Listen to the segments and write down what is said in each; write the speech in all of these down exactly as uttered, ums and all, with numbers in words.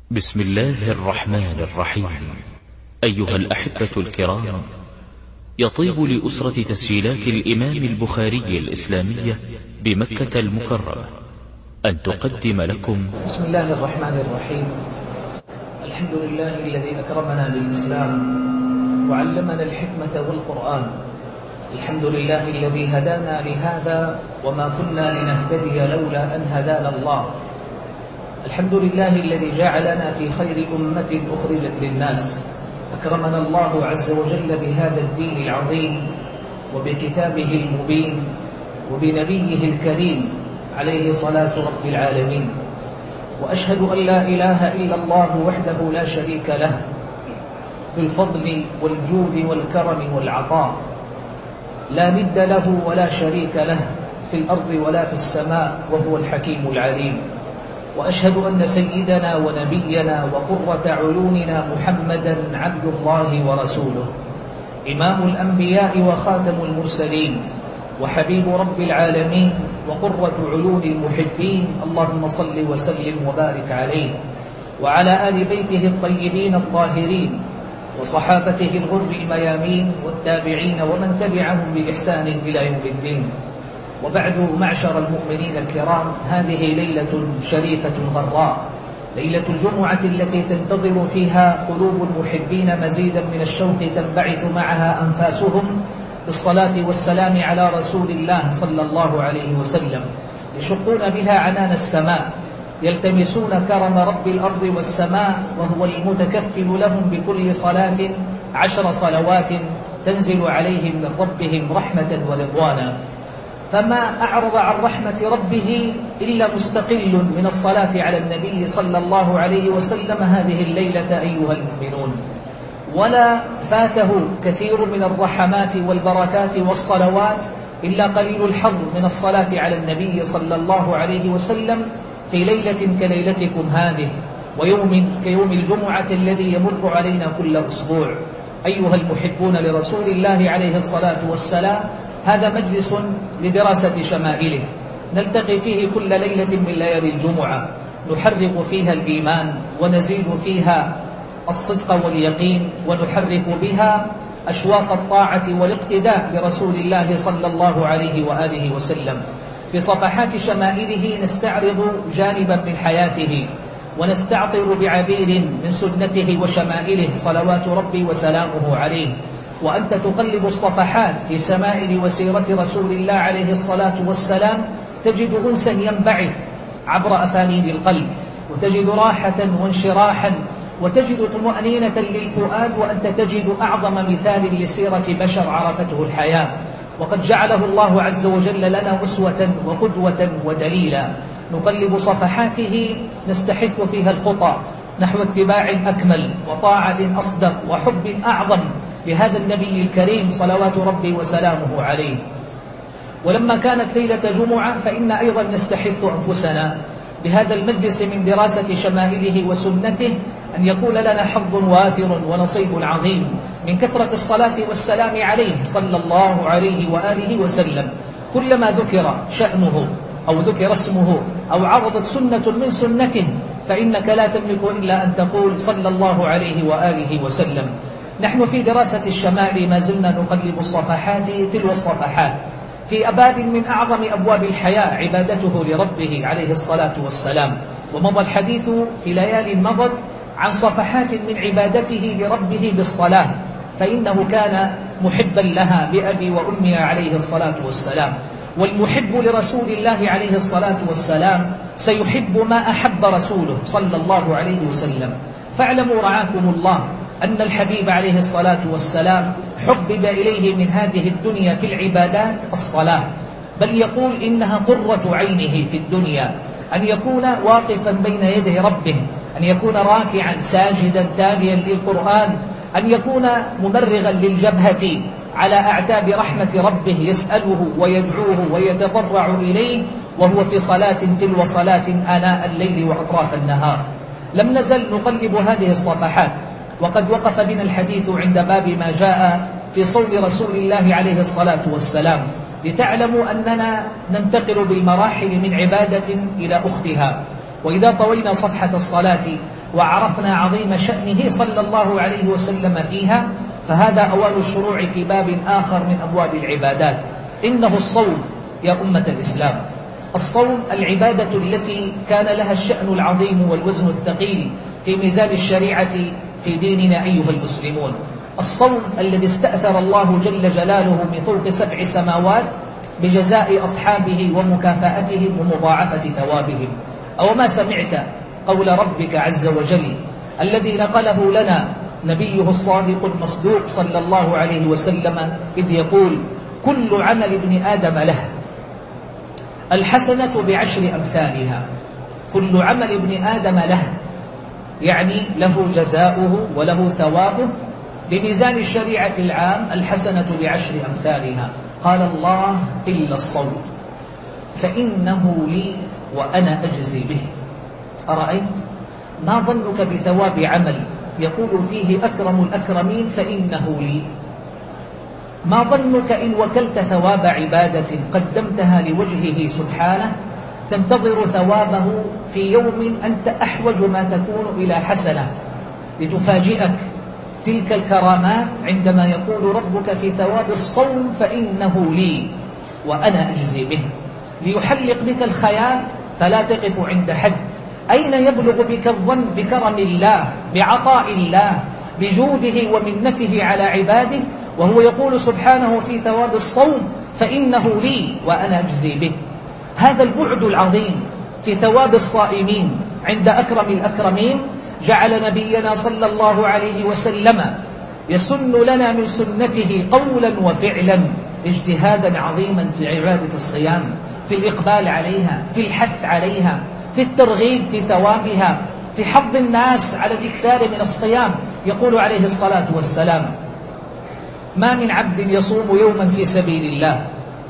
بسم الله الرحمن الرحيم. أيها الأحبة الكرام، يطيب لأسرة تسجيلات الإمام البخاري الإسلامية بمكة المكرمة أن تقدم لكم بسم الله الرحمن الرحيم. الحمد لله الذي أكرمنا بالإسلام وعلمنا الحكمة والقرآن. الحمد لله الذي هدانا لهذا وما كنا لنهتدي لولا أن هدانا الله. الحمد لله الذي جعلنا في خير أمة أخرجت للناس. أكرمنا الله عز وجل بهذا الدين العظيم وبكتابه المبين وبنبيه الكريم عليه صلاة رب العالمين. وأشهد أن لا إله إلا الله وحده لا شريك له في الفضل والجود والكرم والعطاء، لا ند له ولا شريك له في الأرض ولا في السماء، وهو الحكيم العليم. وأشهد أن سيدنا ونبينا وقرة عيوننا محمدا عبد الله ورسوله، إمام الأنبياء وخاتم المرسلين وحبيب رب العالمين وقرة عيون المحبين. اللهم صل وسلم وبارك عليه وعلى آل بيته الطيبين الطاهرين وصحابته الغر الميامين والتابعين ومن تبعهم بإحسان إلى يوم الدين. وبعد، معشر المؤمنين الكرام، هذه ليلة شريفة غراء، ليلة الجمعة التي تنتظر فيها قلوب المحبين مزيدا من الشوق تنبعث معها أنفاسهم بالصلاة والسلام على رسول الله صلى الله عليه وسلم، يشقون بها عنان السماء، يلتمسون كرم رب الأرض والسماء، وهو المتكفل لهم بكل صلاة عشر صلوات تنزل عليهم من ربهم رحمة ورضوانا. فما أعرض عن رحمة ربه إلا مستقل من الصلاة على النبي صلى الله عليه وسلم هذه الليلة أيها المؤمنون، ولا فاته كثير من الرحمات والبركات والصلوات إلا قليل الحظ من الصلاة على النبي صلى الله عليه وسلم في ليلة كليلتكم هذه، ويوم كيوم الجمعة الذي يمر علينا كل أسبوع. أيها المحبون لرسول الله عليه الصلاة والسلام، هذا مجلس لدراسة شمائله، نلتقي فيه كل ليلة من ليالي الجمعة، نحرق فيها الإيمان ونزيد فيها الصدق واليقين، ونحرك بها أشواق الطاعة والاقتداء برسول الله صلى الله عليه وآله وسلم. في صفحات شمائله نستعرض جانبا من حياته، ونستعطر بعبير من سنته وشمائله صلوات ربي وسلامه عليه. وأنت تقلب الصفحات في سمائل وسيرة رسول الله عليه الصلاة والسلام، تجد أنسا ينبعث عبر أفانين القلب، وتجد راحة وانشراحا، وتجد طمأنينة للفؤاد، وأنت تجد أعظم مثال لسيرة بشر عرفته الحياة، وقد جعله الله عز وجل لنا أسوة وقدوة ودليلا. نقلب صفحاته نستحث فيها الخطى نحو اتباع أكمل وطاعة أصدق وحب أعظم لهذا النبي الكريم صلوات ربي وسلامه عليه. ولما كانت ليلة جمعة فإن أيضا نستحث أنفسنا بهذا المجلس من دراسة شمائله وسنته أن يكون لنا حظ وافر ونصيب عظيم من كثرة الصلاة والسلام عليه صلى الله عليه وآله وسلم. كلما ذكر شأنه أو ذكر اسمه أو عرضت سنة من سنته فإنك لا تملك إلا أن تقول صلى الله عليه وآله وسلم. نحن في دراسة الشمائل ما زلنا نقلب الصفحات تلو الصفحات في أباب من أعظم أبواب الحياة، عبادته لربه عليه الصلاة والسلام. ومضى الحديث في ليال مضت عن صفحات من عبادته لربه بالصلاة، فإنه كان محبا لها بأبي وأمي عليه الصلاة والسلام. والمحب لرسول الله عليه الصلاة والسلام سيحب ما أحب رسوله صلى الله عليه وسلم. فاعلموا رعاكم الله أن الحبيب عليه الصلاة والسلام حبب إليه من هذه الدنيا في العبادات الصلاة، بل يقول إنها قرة عينه في الدنيا، أن يكون واقفا بين يدي ربه، أن يكون راكعا ساجدا تاليا للقرآن، أن يكون ممرغا للجبهة على أعتاب رحمة ربه يسأله ويدعوه ويتضرع إليه، وهو في صلاة تلو صلاة آناء الليل وأطراف النهار. لم نزل نقلب هذه الصفحات، وقد وقف بنا الحديث عند باب ما جاء في صوم رسول الله عليه الصلاة والسلام، لتعلموا أننا ننتقل بالمراحل من عبادة إلى أختها. وإذا طوينا صفحة الصلاة وعرفنا عظيم شأنه صلى الله عليه وسلم فيها، فهذا أوان الشروع في باب آخر من أبواب العبادات، إنه الصوم. يا أمة الإسلام، الصوم العبادة التي كان لها الشأن العظيم والوزن الثقيل في ميزان الشريعة في ديننا أيها المسلمون. الصوم الذي استأثر الله جل جلاله من فوق سبع سماوات بجزاء أصحابه ومكافأتهم ومضاعفة ثوابهم. أو ما سمعت قول ربك عز وجل الذي نقله لنا نبيه الصادق المصدوق صلى الله عليه وسلم إذ يقول: كل عمل ابن آدم له الحسنة بعشر أمثالها. كل عمل ابن آدم له، يعني له جزاؤه وله ثوابه بميزان الشريعة العام، الحسنة بعشر أمثالها. قال الله: إلا الصوم فإنه لي وأنا أجزي به. أرأيت؟ ما ظنك بثواب عمل يقول فيه أكرم الأكرمين فإنه لي؟ ما ظنك إن وكلت ثواب عبادة قدمتها لوجهه سبحانه تنتظر ثوابه في يوم أنت أحوج ما تكون إلى حسنة، لتفاجئك تلك الكرامات عندما يقول ربك في ثواب الصوم: فإنه لي وأنا أجزي به. ليحلق بك الخيال فلا تقف عند حد. أين يبلغ بك الظن بكرم الله، بعطاء الله، بجوده ومنته على عباده، وهو يقول سبحانه في ثواب الصوم: فإنه لي وأنا أجزي به. هذا البعد العظيم في ثواب الصائمين عند أكرم الأكرمين جعل نبينا صلى الله عليه وسلم يسن لنا من سنته قولا وفعلا اجتهادا عظيما في عبادة الصيام، في الإقبال عليها، في الحث عليها، في الترغيب في ثوابها، في حض الناس على الإكثار من الصيام. يقول عليه الصلاة والسلام: ما من عبد يصوم يوما في سبيل الله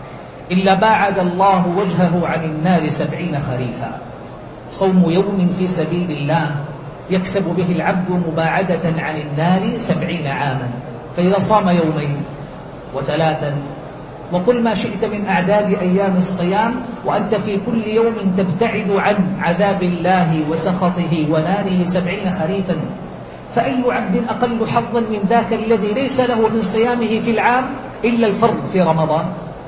إلا باعد الله وجهه عن النار سبعين خريفا. صوم يوم في سبيل الله يكسب به العبد مباعدة عن النار سبعين عاما. فإذا صام يومين وثلاثا وقل ما شئت من أعداد أيام الصيام وأنت في كل يوم تبتعد عن عذاب الله وسخطه وناره سبعين خريفا، فأي عبد أقل حظا من ذاك الذي ليس له من صيامه في العام إلا الفرض في رمضان،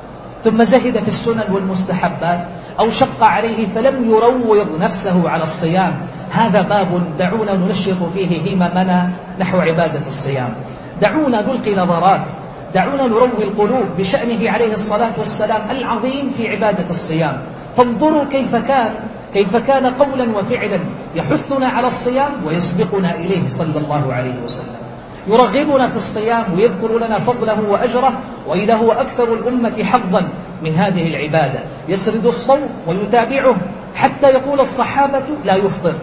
ثم زهد في السنن والمستحبات، أو شق عليه فلم يروض نفسه على الصيام. هذا باب دعونا ننشط فيه هممنا نحو عبادة الصيام. دعونا نلقي نظرات، دعونا نروي القلوب بشأنه عليه الصلاة والسلام العظيم في عبادة الصيام. فانظروا كيف كان كيف كان قولا وفعلا يحثنا على الصيام ويسبقنا إليه صلى الله عليه وسلم، يرغبنا في الصيام ويذكر لنا فضله وأجره، وإذا هو أكثر الأمة حظا من هذه العبادة. يسرد الصوم ويتابعه حتى يقول الصحابة لا يفطر،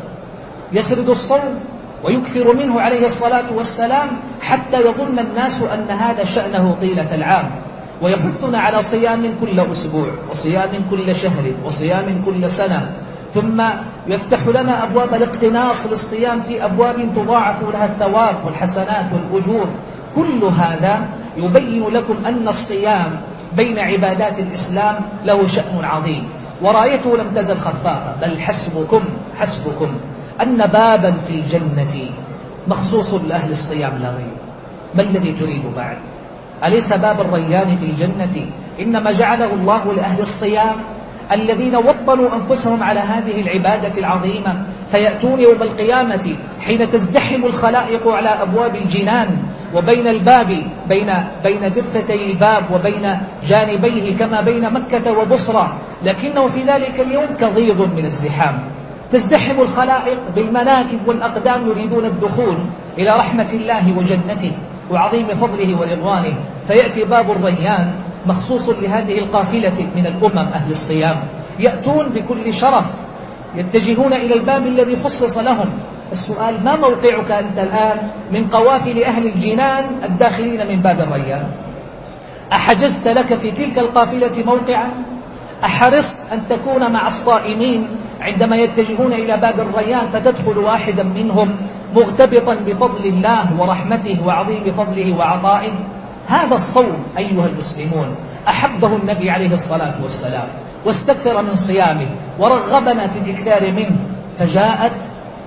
يسرد الصوم ويكثر منه عليه الصلاة والسلام حتى يظن الناس أن هذا شأنه طيلة العام، ويحثنا على صيام كل أسبوع وصيام كل شهر وصيام كل سنة، ثم يفتح لنا أبواب الاقتناص للصيام في أبواب تضاعف لها الثواب والحسنات والأجور. كل هذا يبين لكم أن الصيام بين عبادات الإسلام له شأن عظيم، ورايته لم تزل خفافة. بل حسبكم حسبكم أن بابا في الجنة مخصوص لأهل الصيام لا غير. ما الذي تريد بعد؟ أليس باب الريان في الجنة إنما جعله الله لأهل الصيام الذين وطنوا أنفسهم على هذه العبادة العظيمة، فيأتون يوم القيامة حين تزدحم الخلائق على أبواب الجنان، وبين الباب بين بين درفتي الباب وبين جانبيه كما بين مكة وبصرى، لكنه في ذلك اليوم كضيض من الزحام. تزدحم الخلائق بالمناكب والأقدام يريدون الدخول إلى رحمة الله وجنته وعظيم فضله ورضوانه، فيأتي باب الريان مخصوص لهذه القافلة من الأمم أهل الصيام، يأتون بكل شرف يتجهون إلى الباب الذي خصص لهم. السؤال: ما موقعك أنت الآن من قوافل أهل الجنان الداخلين من باب الريان؟ أحجزت لك في تلك القافلة موقعا؟ أحرصت أن تكون مع الصائمين عندما يتجهون إلى باب الريان فتدخل واحدا منهم مغتبطا بفضل الله ورحمته وعظيم فضله وعطائه؟ هذا الصوم أيها المسلمون أحبه النبي عليه الصلاة والسلام واستكثر من صيامه ورغبنا في الإكثار منه، فجاءت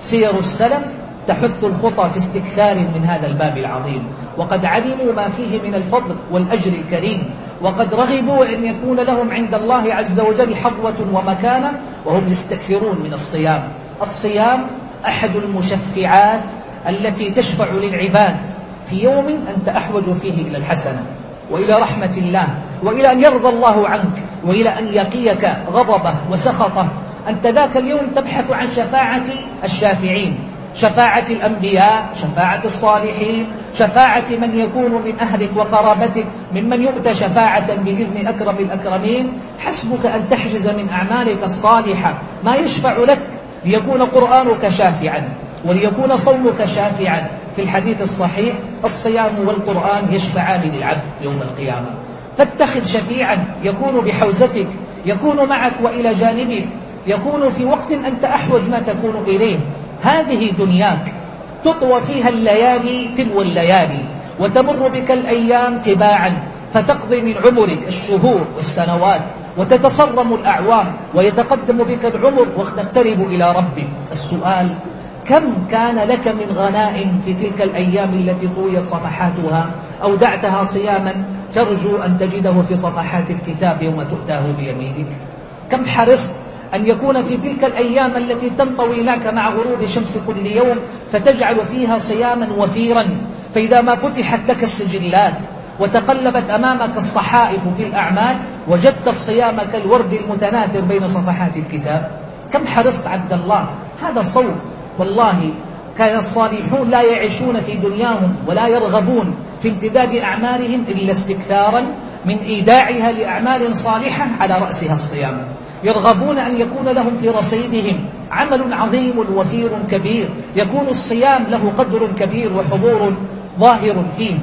سير السلف تحث الخطى في استكثار من هذا الباب العظيم، وقد علموا ما فيه من الفضل والأجر الكريم، وقد رغبوا أن يكون لهم عند الله عز وجل حظوة ومكانة، وهم يستكثرون من الصيام. الصيام أحد المشفعات التي تشفع للعباد في يوم أنت أحوج فيه إلى الحسنة وإلى رحمة الله وإلى أن يرضى الله عنك وإلى أن يقيك غضبه وسخطه. أنت ذاك اليوم تبحث عن شفاعة الشافعين، شفاعة الأنبياء، شفاعة الصالحين، شفاعة من يكون من أهلك وقرابتك، ممن يؤتى شفاعة بإذن أكرم الأكرمين. حسبك أن تحجز من أعمالك الصالحة ما يشفع لك ليكون قرآنك شافعا وليكون صومك شافعا. في الحديث الصحيح الصيام والقرآن يشفعان للعبد يوم القيامة. فاتخذ شفيعا يكون بحوزتك، يكون معك وإلى جانبك، يكون في وقت أنت أحوج ما تكون إليه. هذه دنياك تطوى فيها الليالي تلو الليالي، وتمر بك الأيام تباعا، فتقضي من عمرك الشهور والسنوات، وتتصرم الأعوام، ويتقدم بك العمر وتقترب إلى ربك. السؤال: كم كان لك من غنائم في تلك الأيام التي طويت صفحاتها أودعتها صياما ترجو أن تجده في صفحات الكتاب يوم تؤتاه بيمينك؟ كم حرصت أن يكون في تلك الأيام التي تنطوي لك مع غروب شمس كل يوم فتجعل فيها صياما وفيرا، فإذا ما فتحت لك السجلات وتقلبت أمامك الصحائف في الأعمال وجدت الصيام كالورد المتناثر بين صفحات الكتاب. كم حرصت عبد الله؟ هذا صوم. والله كان الصالحون لا يعيشون في دنياهم ولا يرغبون في امتداد أعمالهم إلا استكثارا من إيداعها لأعمال صالحة على رأسها الصيام. يرغبون أن يكون لهم في رصيدهم عمل عظيم وفير كبير، يكون الصيام له قدر كبير وحضور ظاهر فيه.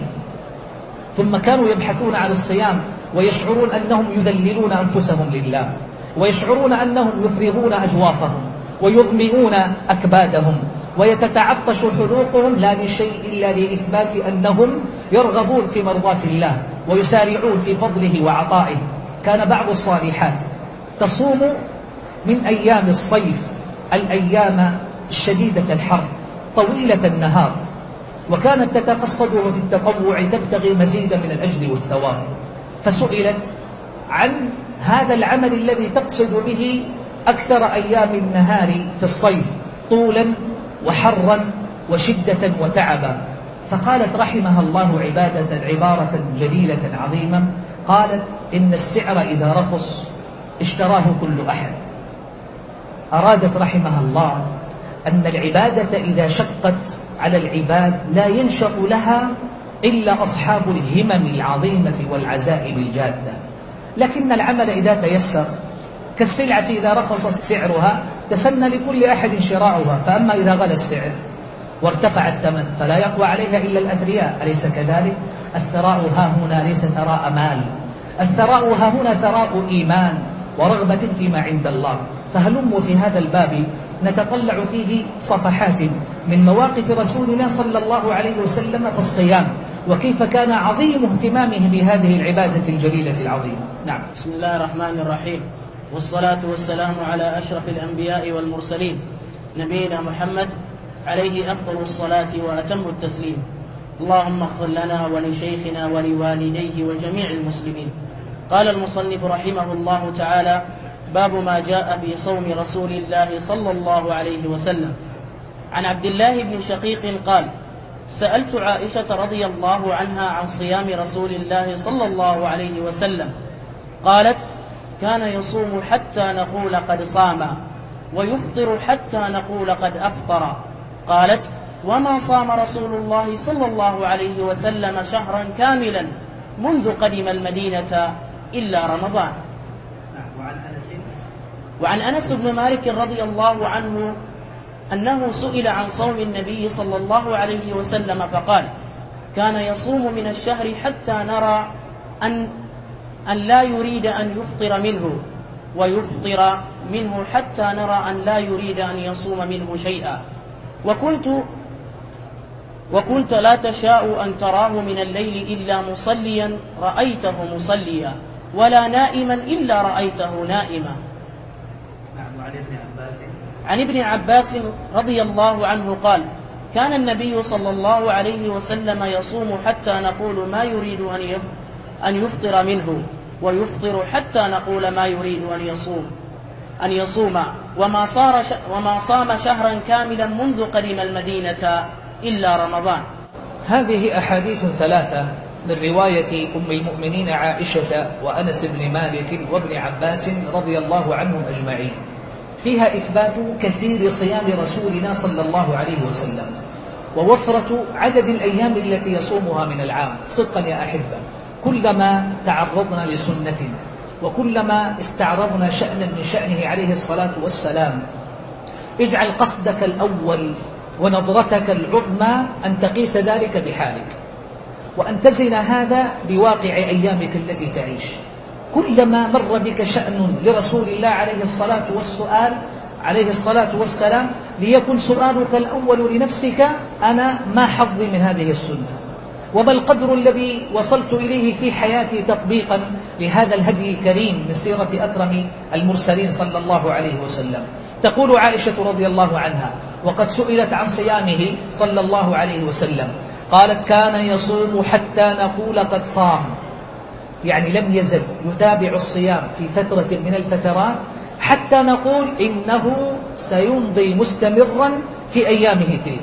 ثم كانوا يبحثون عن الصيام ويشعرون أنهم يذللون أنفسهم لله، ويشعرون أنهم يفرغون أجوافهم ويظمئون أكبادهم، ويتتعطش حلوقهم لا لشيء إلا لإثبات أنهم يرغبون في مرضاة الله ويسارعون في فضله وعطائه. كان بعض الصالحات تصوم من أيام الصيف الأيام الشديدة الحر طويلة النهار، وكانت تتقصد في التطوع تبتغي مزيدا من الأجر والثواب. فسئلت عن هذا العمل الذي تقصد به أكثر أيام النهار في الصيف طولا وحرا وشدة وتعبا، فقالت رحمها الله عبادة عبارة جليلة عظيمة، قالت: إن السعر إذا رخص اشتراه كل أحد. أرادت رحمها الله أن العبادة إذا شقت على العباد لا ينشأ لها إلا أصحاب الهمم العظيمة والعزائم الجادة، لكن العمل إذا تيسر كالسلعة إذا رخص سعرها تسنى لكل أحد شراؤها، فأما إذا غلى السعر وارتفع الثمن فلا يقوى عليها إلا الأثرياء، أليس كذلك؟ الثراء ها هنا ليس ثراء مال، الثراء ها هنا ثراء إيمان ورغبة فيما عند الله. فهلموا في هذا الباب نتطلع فيه صفحات من مواقف رسولنا صلى الله عليه وسلم في الصيام، وكيف كان عظيم اهتمامه بهذه العبادة الجليلة العظيمة. نعم. بسم الله الرحمن الرحيم، والصلاة والسلام على أشرف الأنبياء والمرسلين نبينا محمد عليه أفضل الصلاة وأتم التسليم. اللهم اغفر لنا ولشيخنا ولوالديه وجميع المسلمين. قال المصنف رحمه الله تعالى: باب ما جاء في صوم رسول الله صلى الله عليه وسلم. عن عبد الله بن شقيق قال: سألت عائشة رضي الله عنها عن صيام رسول الله صلى الله عليه وسلم، قالت: كان يصوم حتى نقول قد صام، ويفطر حتى نقول قد أفطر. قالت: وما صام رسول الله صلى الله عليه وسلم شهرا كاملا منذ قدم المدينة إلا رمضان. وعن أنس بن مالك رضي الله عنه أنه سئل عن صوم النبي صلى الله عليه وسلم فقال: كان يصوم من الشهر حتى نرى أن, أن لا يريد أن يفطر منه، ويفطر منه حتى نرى أن لا يريد أن يصوم منه شيئا. وكنت, وكنت لا تشاء أن تراه من الليل إلا مصليا رأيته مصليا، ولا نائما إلا رأيته نائما. وعن ابن عباس عن ابن عباس رضي الله عنه قال: كان النبي صلى الله عليه وسلم يصوم حتى نقول ما يريد أن يفطر منه، ويفطر حتى نقول ما يريد أن يصوم أن يصوم وما, صار ش... وما صام شهرا كاملا منذ قدم المدينة إلا رمضان. هذه أحاديث ثلاثة من رواية أم المؤمنين عائشة وأنس بن مالك وابن عباس رضي الله عنهم أجمعين، فيها إثبات كثير صيام رسولنا صلى الله عليه وسلم، ووفرة عدد الأيام التي يصومها من العام. صدقا يا أحبة، كلما تعرضنا لسنة وكلما استعرضنا شأنا من شأنه عليه الصلاة والسلام، اجعل قصدك الأول ونظرتك العظمى أن تقيس ذلك بحالك، وأن تزن هذا بواقع أيامك التي تعيش. كلما مر بك شأن لرسول الله عليه الصلاة والسؤال عليه الصلاة والسلام، ليكن سؤالك الأول لنفسك: أنا ما حظي من هذه السنة؟ وما القدر الذي وصلت إليه في حياتي تطبيقا لهذا الهدي الكريم من سيرة أكرم المرسلين صلى الله عليه وسلم؟ تقول عائشة رضي الله عنها وقد سئلت عن صيامه صلى الله عليه وسلم، قالت: كان يصوم حتى نقول قد صام، يعني لم يزل يتابع الصيام في فترة من الفترات حتى نقول إنه سيمضي مستمرا في أيامه تلك،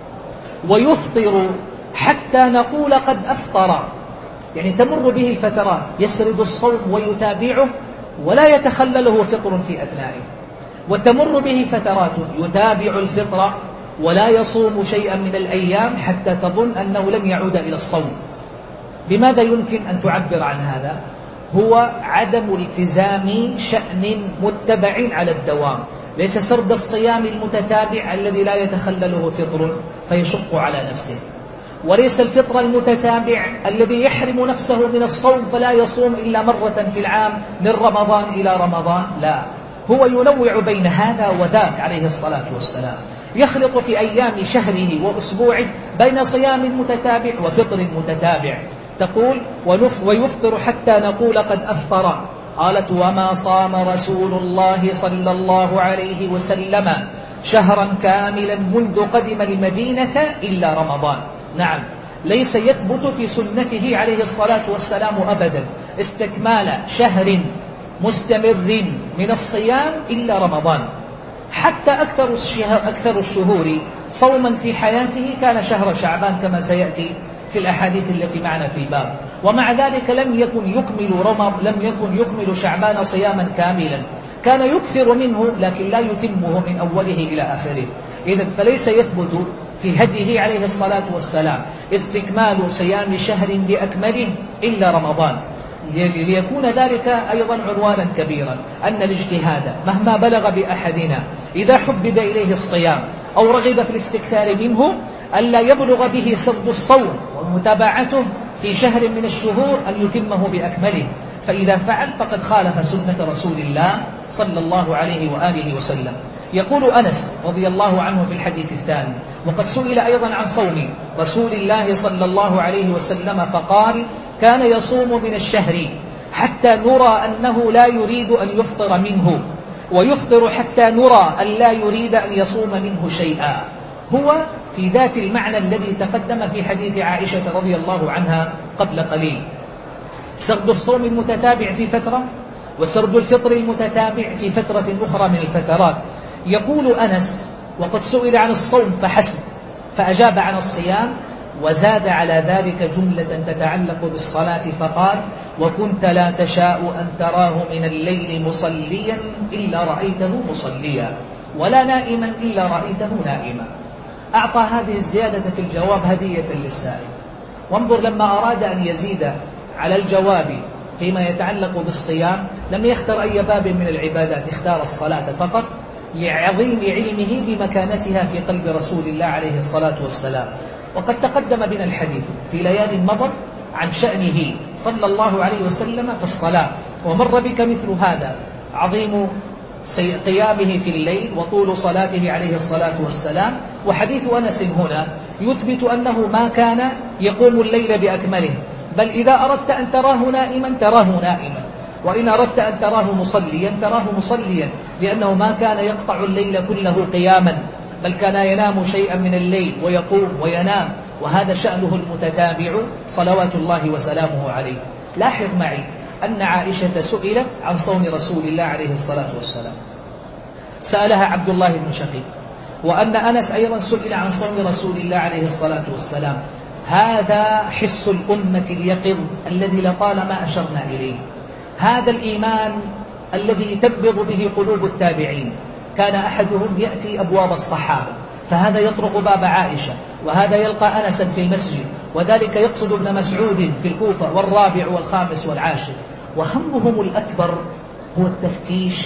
ويفطر حتى نقول قد أفطر، يعني تمر به الفترات يسرد الصوم ويتابعه ولا يتخلله فطر في أثنائه، وتمر به فترات يتابع الفطر ولا يصوم شيئا من الأيام حتى تظن أنه لن يعود إلى الصوم. بماذا يمكن أن تعبر عن هذا؟ هو عدم التزام شأن متبع على الدوام، ليس سرد الصيام المتتابع الذي لا يتخلله فطر فيشق على نفسه، وليس الفطر المتتابع الذي يحرم نفسه من الصوم فلا يصوم إلا مرة في العام من رمضان إلى رمضان، لا، هو ينوع بين هذا وذاك عليه الصلاة والسلام، يخلط في أيام شهره وأسبوعه بين صيام متتابع وفطر متتابع. تقول: ويفطر حتى نقول قد أفطر. قالت: وما صام رسول الله صلى الله عليه وسلم شهرا كاملا منذ قدم المدينة إلا رمضان. نعم، ليس يثبت في سنته عليه الصلاة والسلام أبدا استكمال شهر مستمر من الصيام إلا رمضان. حتى أكثر أكثر الشهور صوما في حياته كان شهر شعبان كما سيأتي في الأحاديث التي معنا في الباب، ومع ذلك لم يكن يكمل رمضان لم يكن يكمل شعبان صياما كاملا، كان يكثر منه لكن لا يتمه من أوله إلى آخره. إذن فليس يثبت في هديه عليه الصلاة والسلام استكمال صيام شهر بأكمله إلا رمضان، ليكون ذلك أيضا عنوانا كبيرا أن الاجتهاد مهما بلغ بأحدنا إذا حبب إليه الصيام أو رغب في الاستكثار منه ألا يبلغ به سرد الصوم ومتابعته في شهر من الشهور أن يتمه بأكمله، فإذا فعل فقد خالف سنة رسول الله صلى الله عليه وآله وسلم. يقول أنس رضي الله عنه في الحديث الثاني: وقد سئل أيضا عن صوم رسول الله صلى الله عليه وسلم فقال: كان يصوم من الشهر حتى نرى أنه لا يريد أن يفطر منه، ويفطر حتى نرى أن لا يريد أن يصوم منه شيئا. هو في ذات المعنى الذي تقدم في حديث عائشة رضي الله عنها قبل قليل، سرد الصوم المتتابع في فترة وسرد الفطر المتتابع في فترة أخرى من الفترات. يقول أنس: وقد سئل عن الصوم فحسب، فأجاب عن الصيام وزاد على ذلك جملة تتعلق بالصلاة فقال: وكنت لا تشاء أن تراه من الليل مصليا إلا رأيته مصليا، ولا نائما إلا رأيته نائما. أعطى هذه الزيادة في الجواب هدية للسائل. وانظر لما أراد أن يزيد على الجواب فيما يتعلق بالصيام لم يختار أي باب من العبادات، اختار الصلاة فقط لعظيم علمه بمكانتها في قلب رسول الله عليه الصلاة والسلام. وقد تقدم بنا الحديث في ليال مضت عن شأنه صلى الله عليه وسلم في الصلاة، ومر بك مثل هذا عظيم قيامه في الليل وطول صلاته عليه الصلاة والسلام. وحديث أنس هنا يثبت أنه ما كان يقوم الليل بأكمله، بل إذا أردت أن تراه نائما تراه نائما، وإن أردت أن تراه مصليا تراه مصليا، لأنه ما كان يقطع الليل كله قياما، بل كان ينام شيئا من الليل ويقوم وينام، وهذا شأنه المتتابع صلوات الله وسلامه عليه. لاحظ معي أن عائشة سئلت عن صوم رسول الله عليه الصلاة والسلام، سألها عبد الله بن شقيق، وأن أنس أيضا سئل عن صوم رسول الله عليه الصلاة والسلام. هذا حس الأمة اليقظ الذي لطالما أشرنا إليه، هذا الإيمان الذي تنبض به قلوب التابعين. كان أحدهم يأتي أبواب الصحابة، فهذا يطرق باب عائشة، وهذا يلقى أنسا في المسجد، وذلك يقصد ابن مسعود في الكوفة، والرابع والخامس والعاشر، وهمهم الأكبر هو التفتيش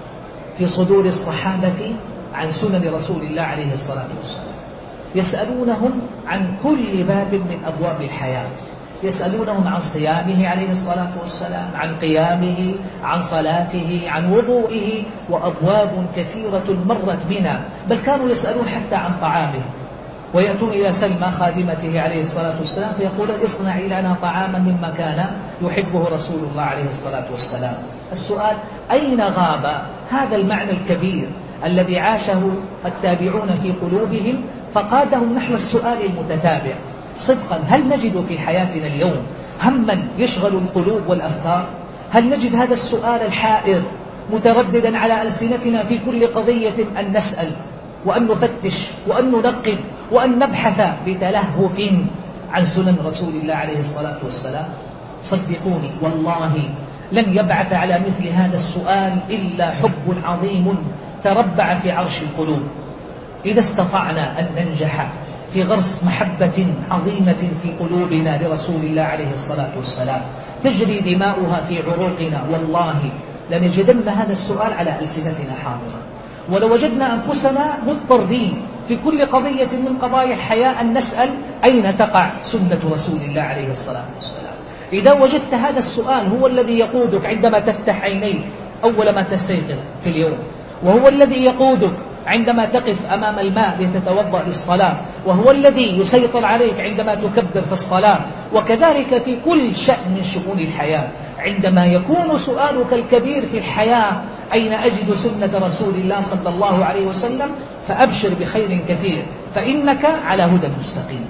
في صدور الصحابة عن سنن رسول الله عليه الصلاة والسلام. يسألونهم عن كل باب من أبواب الحياة، يسألونهم عن صيامه عليه الصلاة والسلام، عن قيامه، عن صلاته، عن وضوئه، وأبواب كثيرة مرت بنا، بل كانوا يسألون حتى عن طعامه، ويأتون إلى سلمى خادمته عليه الصلاة والسلام فيقول اصنعي لنا طعاما مما كان يحبه رسول الله عليه الصلاة والسلام. السؤال: أين غاب هذا المعنى الكبير الذي عاشه التابعون في قلوبهم فقادهم نحو السؤال المتتابع؟ صدقا، هل نجد في حياتنا اليوم هما يشغل القلوب والأفكار؟ هل نجد هذا السؤال الحائر مترددا على ألسنتنا في كل قضية أن نسأل وأن نفتش وأن ننقب وأن نبحث بتلهف عن سنن رسول الله عليه الصلاة والسلام؟ صدقوني والله لن يبعث على مثل هذا السؤال إلا حب عظيم تربع في عرش القلوب. إذا استطعنا أن ننجح في غرس محبة عظيمة في قلوبنا لرسول الله عليه الصلاة والسلام تجري دماؤها في عروقنا، والله لنجدن هذا السؤال على ألسنتنا حاضرا، ولو وجدنا أنفسنا مضطرين في كل قضية من قضايا الحياة أن نسأل أين تقع سنة رسول الله عليه الصلاة والسلام. إذا وجدت هذا السؤال هو الذي يقودك عندما تفتح عينيك أول ما تستيقظ في اليوم، وهو الذي يقودك عندما تقف أمام الماء لتتوضأ للصلاة، وهو الذي يسيطر عليك عندما تكبر في الصلاة، وكذلك في كل شأن من شؤون الحياة. عندما يكون سؤالك الكبير في الحياة أين أجد سنة رسول الله صلى الله عليه وسلم، فأبشر بخير كثير، فإنك على هدى مستقيم.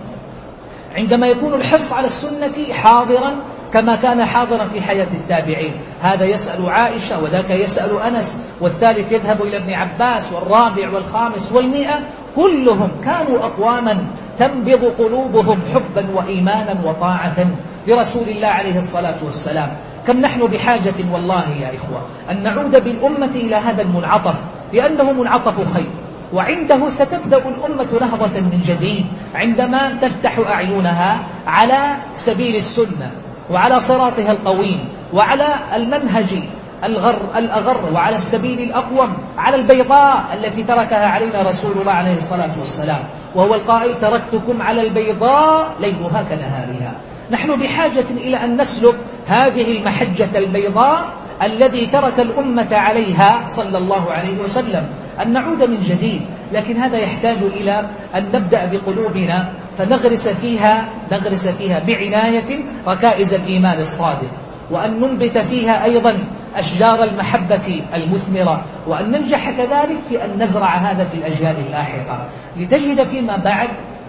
عندما يكون الحرص على السنة حاضرا كما كان حاضرا في حياة التابعين، هذا يسأل عائشة وذاك يسأل أنس والثالث يذهب إلى ابن عباس والرابع والخامس والمئة، كلهم كانوا أقواما تنبض قلوبهم حبا وإيمانا وطاعة لرسول الله عليه الصلاة والسلام. كم نحن بحاجة والله يا إخوة أن نعود بالأمة إلى هذا المنعطف، لأنه منعطف خير، وعنده ستبدأ الأمة نهضة من جديد عندما تفتح أعينها على سبيل السنة وعلى صراطها القويم وعلى المنهج الغر الأغر وعلى السبيل الأقوم، على البيضاء التي تركها علينا رسول الله عليه الصلاة والسلام، وهو القائل تركتكم على البيضاء ليلها كنهارها. نحن بحاجة إلى أن نسلك هذه المحجة البيضاء الذي ترك الأمة عليها صلى الله عليه وسلم، أن نعود من جديد. لكن هذا يحتاج إلى أن نبدأ بقلوبنا فنغرس فيها نغرس فيها بعناية ركائز الإيمان الصادق، وأن ننبت فيها أيضا أشجار المحبة المثمرة، وأن ننجح كذلك في أن نزرع هذا في الأجيال اللاحقة، لتجد فيما بعد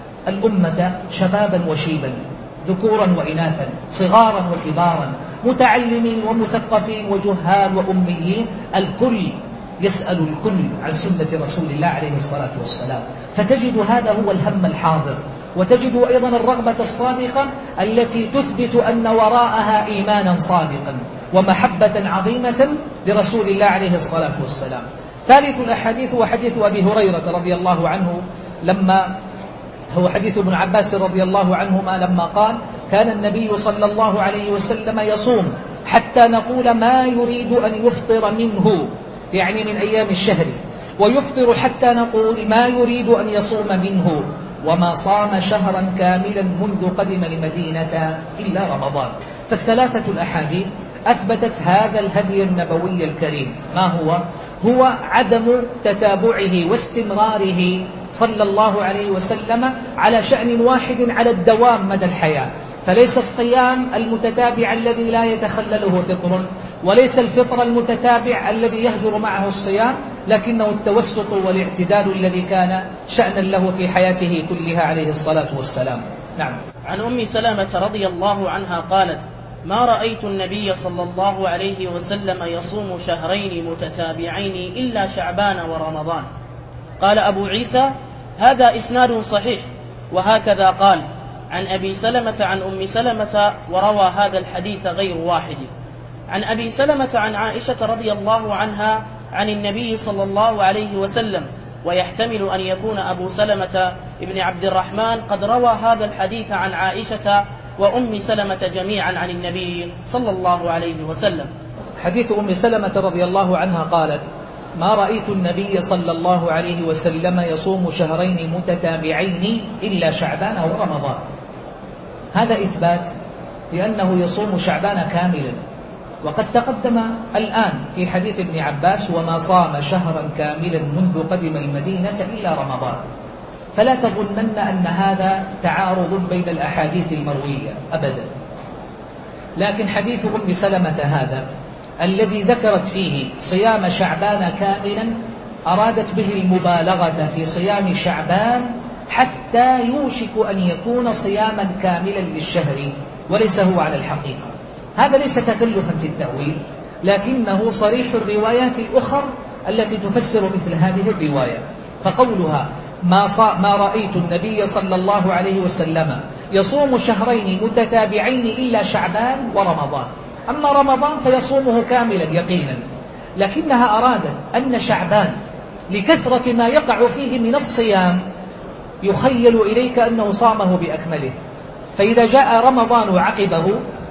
الأمة شبابا وشيبا، ذكورا وإناثا، صغارا وكبارا، متعلمين ومثقفين وجهال وأميين، الكل يسأل الكل عن سنة رسول الله عليه الصلاة والسلام. فتجد هذا هو الهم الحاضر، وتجد أيضا الرغبة الصادقة التي تثبت أن وراءها إيمانا صادقا ومحبة عظيمة لرسول الله عليه الصلاة والسلام. ثالث الأحاديث هو حديث أبي هريرة رضي الله عنه، لما هو حديث ابن عباس رضي الله عنهما لما قال: كان النبي صلى الله عليه وسلم يصوم حتى نقول ما يريد أن يفطر منه، يعني من أيام الشهر، ويفطر حتى نقول ما يريد أن يصوم منه، وما صام شهرا كاملا منذ قدم المدينة إلا رمضان. فالثلاثة الأحاديث أثبتت هذا الهدي النبوي الكريم. ما هو؟ هو عدم تتابعه واستمراره صلى الله عليه وسلم على شأن واحد على الدوام مدى الحياة. فليس الصيام المتتابع الذي لا يتخلله فطر، وليس الفطر المتتابع الذي يهجر معه الصيام، لكنه التوسط والاعتدال الذي كان شأنا له في حياته كلها عليه الصلاة والسلام. نعم. عن أم سلمة رضي الله عنها قالت: ما رأيت النبي صلى الله عليه وسلم يصوم شهرين متتابعين إلا شعبان ورمضان. قال أبو عيسى: هذا إسناد صحيح. وهكذا قال عن أبي سلمة عن أم سلمة، وروى هذا الحديث غير واحد. عن أبي سلمة عن عائشة رضي الله عنها عن النبي صلى الله عليه وسلم، ويحتمل أن يكون أبو سلمة ابن عبد الرحمن قد روى هذا الحديث عن عائشة وأم سلمة جميعا عن النبي صلى الله عليه وسلم. حديث أم سلمة رضي الله عنها قالت: ما رأيت النبي صلى الله عليه وسلم يصوم شهرين متتابعين إلا شعبان ورمضان. هذا إثبات لأنه يصوم شعبان كاملا، وقد تقدم الآن في حديث ابن عباس: وما صام شهرا كاملا منذ قدم المدينة إلا رمضان. فلا تظنن أن هذا تعارض بين الأحاديث المروية أبدا، لكن حديث أم سلمة هذا الذي ذكرت فيه صيام شعبان كاملا أرادت به المبالغة في صيام شعبان حتى يوشك أن يكون صياما كاملا للشهر، وليس هو على الحقيقة. هذا ليس تكلفا في التأويل، لكنه صريح الروايات الأخرى التي تفسر مثل هذه الرواية. فقولها: ما, ما رأيت النبي صلى الله عليه وسلم يصوم شهرين متتابعين إلا شعبان ورمضان، أما رمضان فيصومه كاملا يقينا، لكنها أرادت أن شعبان لكثرة ما يقع فيه من الصيام يخيل إليك أنه صامه بأكمله، فإذا جاء رمضان عقبه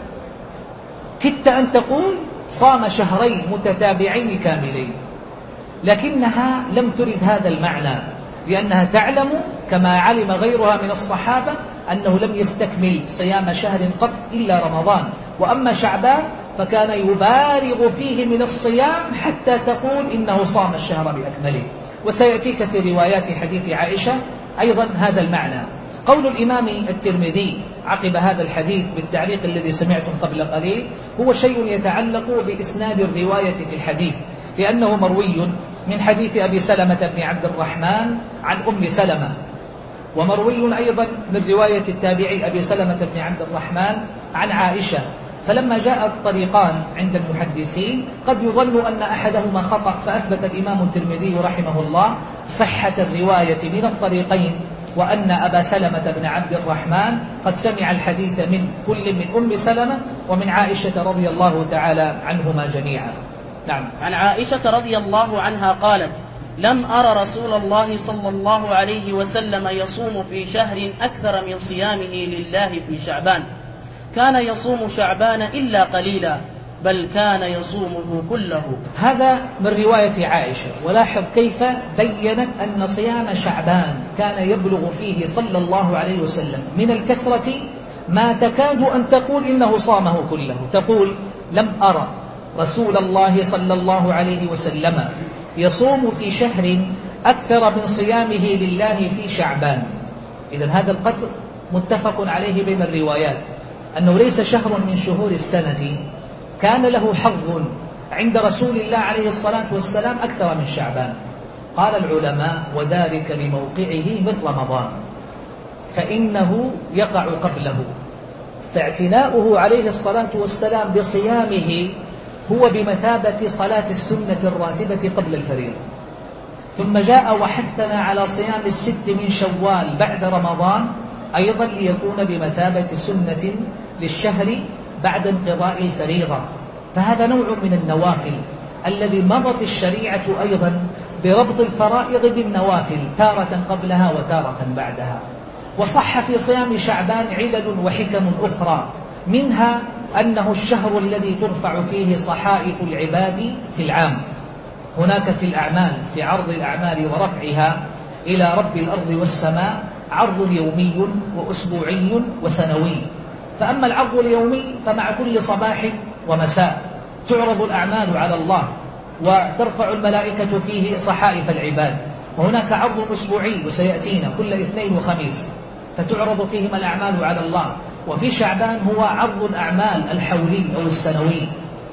كدت أن تقول صام شهرين متتابعين كاملين، لكنها لم ترد هذا المعنى، لأنها تعلم كما علم غيرها من الصحابة أنه لم يستكمل صيام شهر قط إلا رمضان، وأما شعبان فكان يبالغ فيه من الصيام حتى تقول إنه صام الشهر بأكمله. وسيأتيك في روايات حديث عائشة أيضا هذا المعنى. قول الإمام الترمذي عقب هذا الحديث بالتعليق الذي سمعتم قبل قليل هو شيء يتعلق بإسناد الرواية في الحديث، لأنه مروي من حديث أبي سلمة بن عبد الرحمن عن أم سلمة، ومروي أيضا من رواية التابعي أبي سلمة بن عبد الرحمن عن عائشة. فلما جاء الطريقان عند المحدثين قد يظن أن أحدهما خطأ، فأثبت الإمام الترمذي رحمه الله صحة الرواية من الطريقين، وأن أبا سلمة بن عبد الرحمن قد سمع الحديث من كل من أم سلمة ومن عائشة رضي الله تعالى عنهما جميعا. نعم. عن عائشة رضي الله عنها قالت: لم أرى رسول الله صلى الله عليه وسلم يصوم في شهر أكثر من صيامه لله في شعبان، كان يصوم شعبان إلا قليلا، بل كان يصومه كله. هذا من رواية عائشة، ولاحظ كيف بيّنت أن صيام شعبان كان يبلغ فيه صلى الله عليه وسلم من الكثرة ما تكاد أن تقول إنه صامه كله. تقول: لم أرى رسول الله صلى الله عليه وسلم يصوم في شهر أكثر من صيامه لله في شعبان. إذن هذا القدر متفق عليه بين الروايات، أنه ليس شهر من شهور السنة كان له حظ عند رسول الله عليه الصلاة والسلام أكثر من شعبان. قال العلماء: وذلك لموقعه من رمضان، فإنه يقع قبله، فاعتناؤه عليه الصلاة والسلام بصيامه هو بمثابة صلاة السنة الراتبة قبل الفريضة. ثم جاء وحثنا على صيام الست من شوال بعد رمضان أيضا ليكون بمثابة سنة للشهر بعد انقضاء الفريضة. فهذا نوع من النوافل الذي مضت الشريعة أيضا بربط الفرائض بالنوافل، تارة قبلها وتارة بعدها. وصح في صيام شعبان علل وحكم أخرى، منها أنه الشهر الذي ترفع فيه صحائف العباد في العام. هناك في الأعمال، في عرض الأعمال ورفعها إلى رب الأرض والسماء، عرض يومي وأسبوعي وسنوي. فأما العرض اليومي فمع كل صباح ومساء تعرض الأعمال على الله وترفع الملائكة فيه صحائف العباد. وهناك عرض أسبوعي وسيأتينا كل اثنين وخميس، فتعرض فيهما الأعمال على الله. وفي شعبان هو عرض الأعمال الحولي أو السنوي.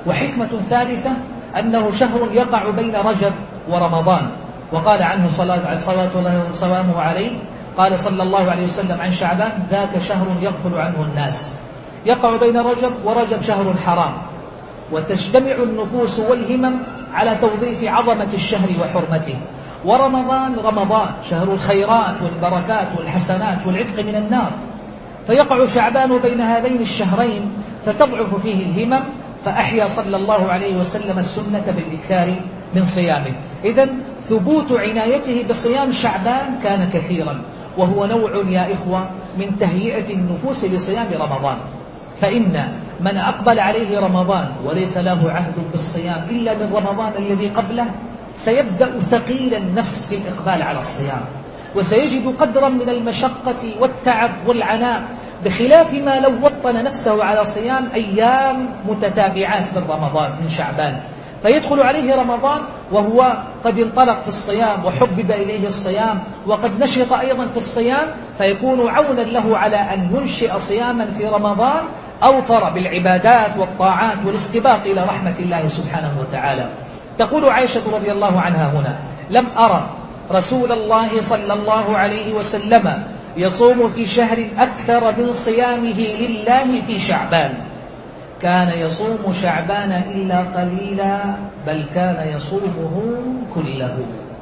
وحكمة ثالثة أنه شهر يقع بين رجب ورمضان، وقال عنه صلوات الله وسلامه عليه، قال صلى الله عليه وسلم عن شعبان: ذاك شهر يغفل عنه الناس. يقع بين رجب ورجب شهر حرام، وتجتمع النفوس والهمم على توظيف عظمة الشهر وحرمته. ورمضان رمضان شهر الخيرات والبركات والحسنات والعتق من النار، فيقع شعبان بين هذين الشهرين فتضعف فيه الهمم، فأحيا صلى الله عليه وسلم السنة بالإكثار من صيامه. إذن ثبوت عنايته بصيام شعبان كان كثيرا، وهو نوع يا إخوة من تهيئة النفوس لصيام رمضان. فإن من أقبل عليه رمضان وليس له عهد بالصيام إلا من رمضان الذي قبله سيبدأ ثقيل النفس في الإقبال على الصيام، وسيجد قدرا من المشقة والتعب والعناء، بخلاف ما لو وطن نفسه على صيام أيام متتابعات من رمضان من شعبان، فيدخل عليه رمضان وهو قد انطلق في الصيام وحبب إليه الصيام وقد نشط أيضا في الصيام، فيكون عونا له على أن ينشئ صياما في رمضان أوفر بالعبادات والطاعات والاستباق إلى رحمة الله سبحانه وتعالى. تقول عائشة رضي الله عنها هنا: لم أرى رسول الله صلى الله عليه وسلم يصوم في شهر أكثر من صيامه لله في شعبان، كان يصوم شعبان إلا قليلا، بل كان يصومه كله.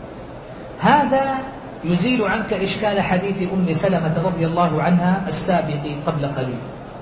هذا يزيل عنك إشكال حديث أم سلمة رضي الله عنها السابق قبل قليل،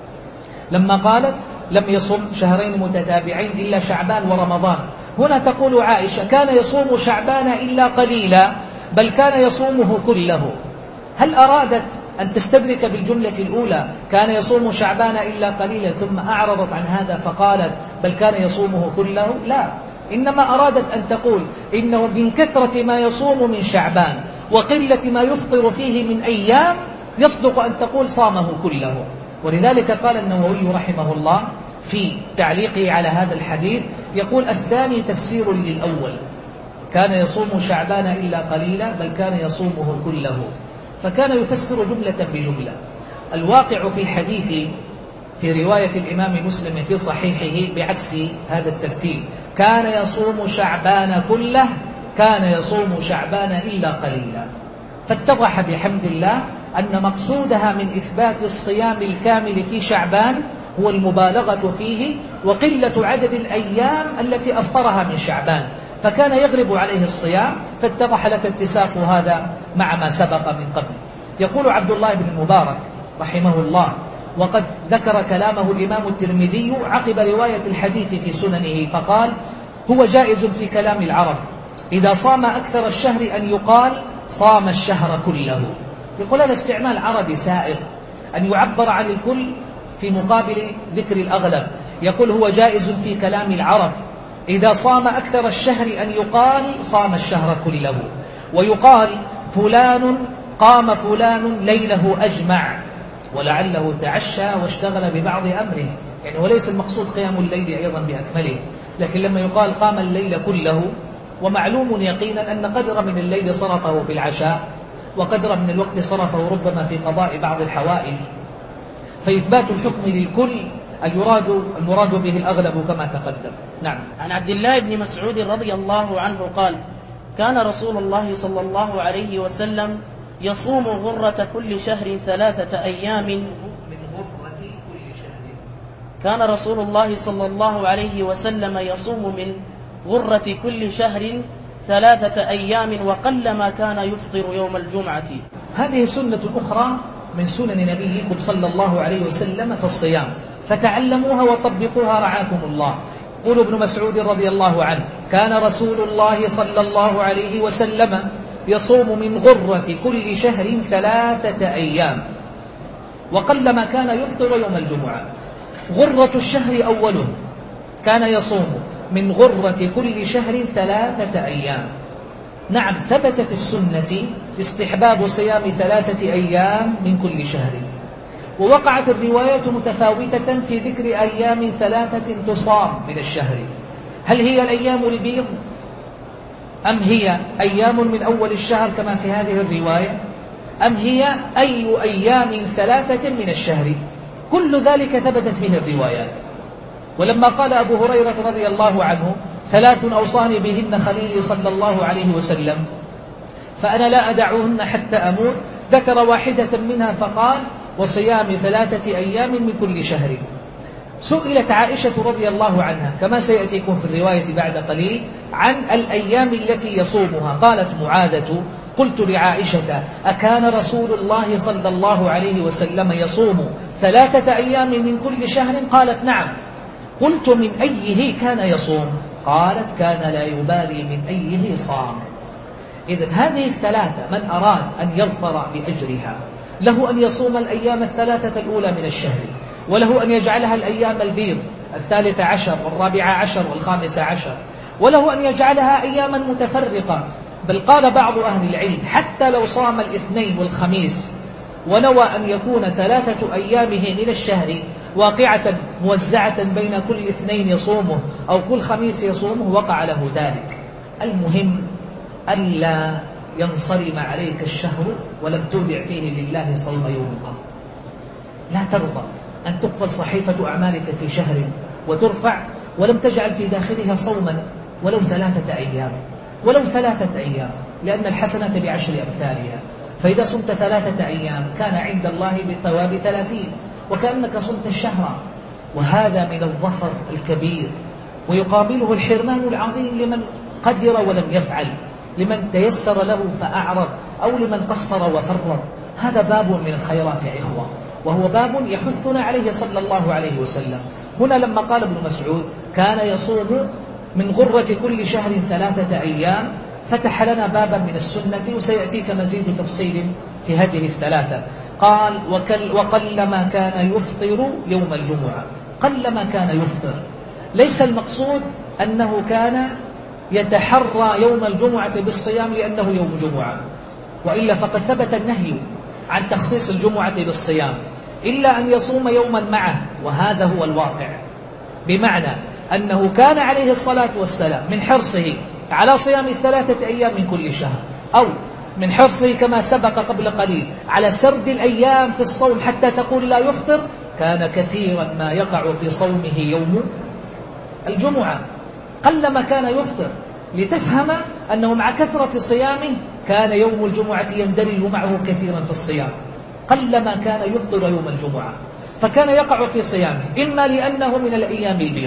لما قالت: لم يصم شهرين متتابعين إلا شعبان ورمضان. هنا تقول عائشة: كان يصوم شعبان إلا قليلا، بل كان يصومه كله. هل أرادت أن تستدرك بالجملة الأولى كان يصوم شعبان إلا قليلا، ثم أعرضت عن هذا فقالت بل كان يصومه كله؟ لا، إنما أرادت أن تقول إنه من كثرة ما يصوم من شعبان وقلة ما يفطر فيه من أيام يصدق أن تقول صامه كله. ولذلك قال النووي رحمه الله في تعليقه على هذا الحديث، يقول: الثاني تفسير للأول، كان يصوم شعبان إلا قليلا بل كان يصومه كله، فكان يفسر جملة بجملة. الواقع في الحديث في رواية الإمام مسلم في صحيحه بعكس هذا الترتيب: كان يصوم شعبان كله، كان يصوم شعبان إلا قليلا. فاتضح بحمد الله أن مقصودها من إثبات الصيام الكامل في شعبان هو المبالغة فيه وقلة عدد الأيام التي أفطرها من شعبان، فكان يغلب عليه الصيام، فاتضح لك اتساق هذا مع ما سبق من قبل. يقول عبد الله بن المبارك رحمه الله، وقد ذكر كلامه الإمام الترمذي عقب رواية الحديث في سننه، فقال: هو جائز في كلام العرب إذا صام أكثر الشهر أن يقال صام الشهر كله. يقول هذا استعمال عربي سائغ، أن يعبر عن الكل في مقابل ذكر الأغلب. يقول: هو جائز في كلام العرب إذا صام أكثر الشهر أن يقال صام الشهر كله، ويقال فلان قام فلان ليله أجمع، ولعله تعشى واشتغل ببعض أمره، يعني وليس المقصود قيام الليل أيضا بأكمله، لكن لما يقال قام الليل كله، ومعلوم يقينا أن قدر من الليل صرفه في العشاء، وقدر من الوقت صرفه ربما في قضاء بعض الحوائج، فإثبات الحكم للكل المراد المراد به الأغلب كما تقدم. نعم. عن عبد الله بن مسعود رضي الله عنه قال: كان رسول الله صلى الله عليه وسلم يصوم غرة كل شهر ثلاثة أيام من غرة كل شهر. كان رسول الله صلى الله عليه وسلم يصوم من غرة كل شهر ثلاثة أيام، وقلما كان يفطر يوم الجمعة. هذه سنة أخرى من سنن نبيكم صلى الله عليه وسلم في الصيام، فتعلموها وطبقوها رعاكم الله. يقول ابن مسعود رضي الله عنه: كان رسول الله صلى الله عليه وسلم يصوم من غرة كل شهر ثلاثة أيام، وقلما كان يفطر يوم الجمعة. غرة الشهر أوله، كان يصوم من غرة كل شهر ثلاثة أيام. نعم، ثبت في السنة استحباب صيام ثلاثة أيام من كل شهر، ووقعت الروايات متفاوتة في ذكر أيام ثلاثة تصام من الشهر. هل هي الأيام البيض أم هي أيام من أول الشهر كما في هذه الرواية، أم هي أي أيام ثلاثة من الشهر؟ كل ذلك ثبتت فيه الروايات. ولما قال أبو هريرة رضي الله عنه ثلاث أوصاني بهن خليلي صلى الله عليه وسلم فأنا لا أدعهن حتى أموت، ذكر واحدة منها فقال وصيام ثلاثة أيام من كل شهر. سئلت عائشة رضي الله عنها كما سيأتيكم في الرواية بعد قليل عن الأيام التي يصومها، قالت معاذة قلت لعائشة أكان رسول الله صلى الله عليه وسلم يصوم ثلاثة أيام من كل شهر؟ قالت نعم. قلت من أيه كان يصوم؟ قالت كان لا يبالي من أيه صام. إذن هذه الثلاثة من أراد أن يظفر بأجرها له أن يصوم الأيام الثلاثة الأولى من الشهر، وله أن يجعلها الأيام البيض الثالث عشر والرابع عشر والخامس عشر، وله أن يجعلها أياما متفرقة. بل قال بعض أهل العلم حتى لو صام الاثنين والخميس ونوى أن يكون ثلاثة أيامه من الشهر واقعة موزعة بين كل اثنين يصومه أو كل خميس يصومه وقع له ذلك. المهم ألا ينصرم عليك الشهر ولم تودع فيه لله صوم يوم قط. لا ترضى أن تقفل صحيفة أعمالك في شهر وترفع ولم تجعل في داخلها صوما ولو ثلاثة أيام، ولو ثلاثة أيام، لأن الحسنة بعشر أمثالها. فإذا صمت ثلاثة أيام كان عند الله بالثواب ثلاثين، وكأنك صمت الشهر. وهذا من الظفر الكبير، ويقابله الحرمان العظيم لمن قدر ولم يفعل، لمن تيسر له فأعرض، أو لمن قصر وفرط. هذا باب من الخيرات يا إخوة، وهو باب يحثنا عليه صلى الله عليه وسلم. هنا لما قال ابن مسعود كان يصوم من غرة كل شهر ثلاثة أيام فتح لنا بابا من السنة، وسيأتيك مزيد تفصيل في هذه الثلاثة. قال وكل وقلما كان يفطر يوم الجمعة. قلما كان يفطر، ليس المقصود أنه كان يتحرى يوم الجمعة بالصيام لأنه يوم جمعة، وإلا فقد ثبت النهي عن تخصيص الجمعة بالصيام، إلا أن يصوم يوما معه، وهذا هو الواقع. بمعنى أنه كان عليه الصلاة والسلام من حرصه على صيام الثلاثة أيام من كل شهر، أو من حرصه كما سبق قبل قليل على سرد الأيام في الصوم حتى تقول لا يفطر، كان كثيرا ما يقع في صومه يوم الجمعة. قلما كان يفطر، لتفهم أنه مع كثرة صيامه كان يوم الجمعة يندرج معه كثيرا في الصيام. قلما كان يفطر يوم الجمعة، فكان يقع في صيامه إما لأنه من الأيام البيض،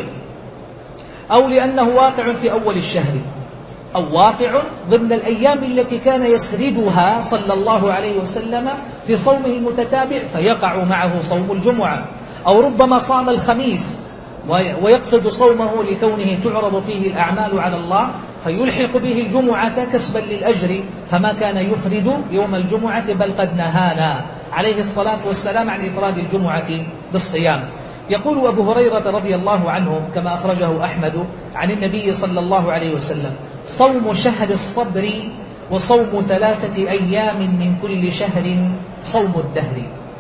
أو لأنه واقع في أول الشهر، أو واقع ضمن الأيام التي كان يسردها صلى الله عليه وسلم في صومه المتتابع فيقع معه صوم الجمعة، أو ربما صام الخميس ويقصد صومه لكونه تعرض فيه الأعمال على الله فيلحق به الجمعة كسبا للأجر، فما كان يفرد يوم الجمعة، بل قد نهانا عليه الصلاة والسلام عن إفراد الجمعة بالصيام. يقول أبو هريرة رضي الله عنه كما أخرجه أحمد عن النبي صلى الله عليه وسلم صوم شهر الصبر وصوم ثلاثة أيام من كل شهر صوم الدهر.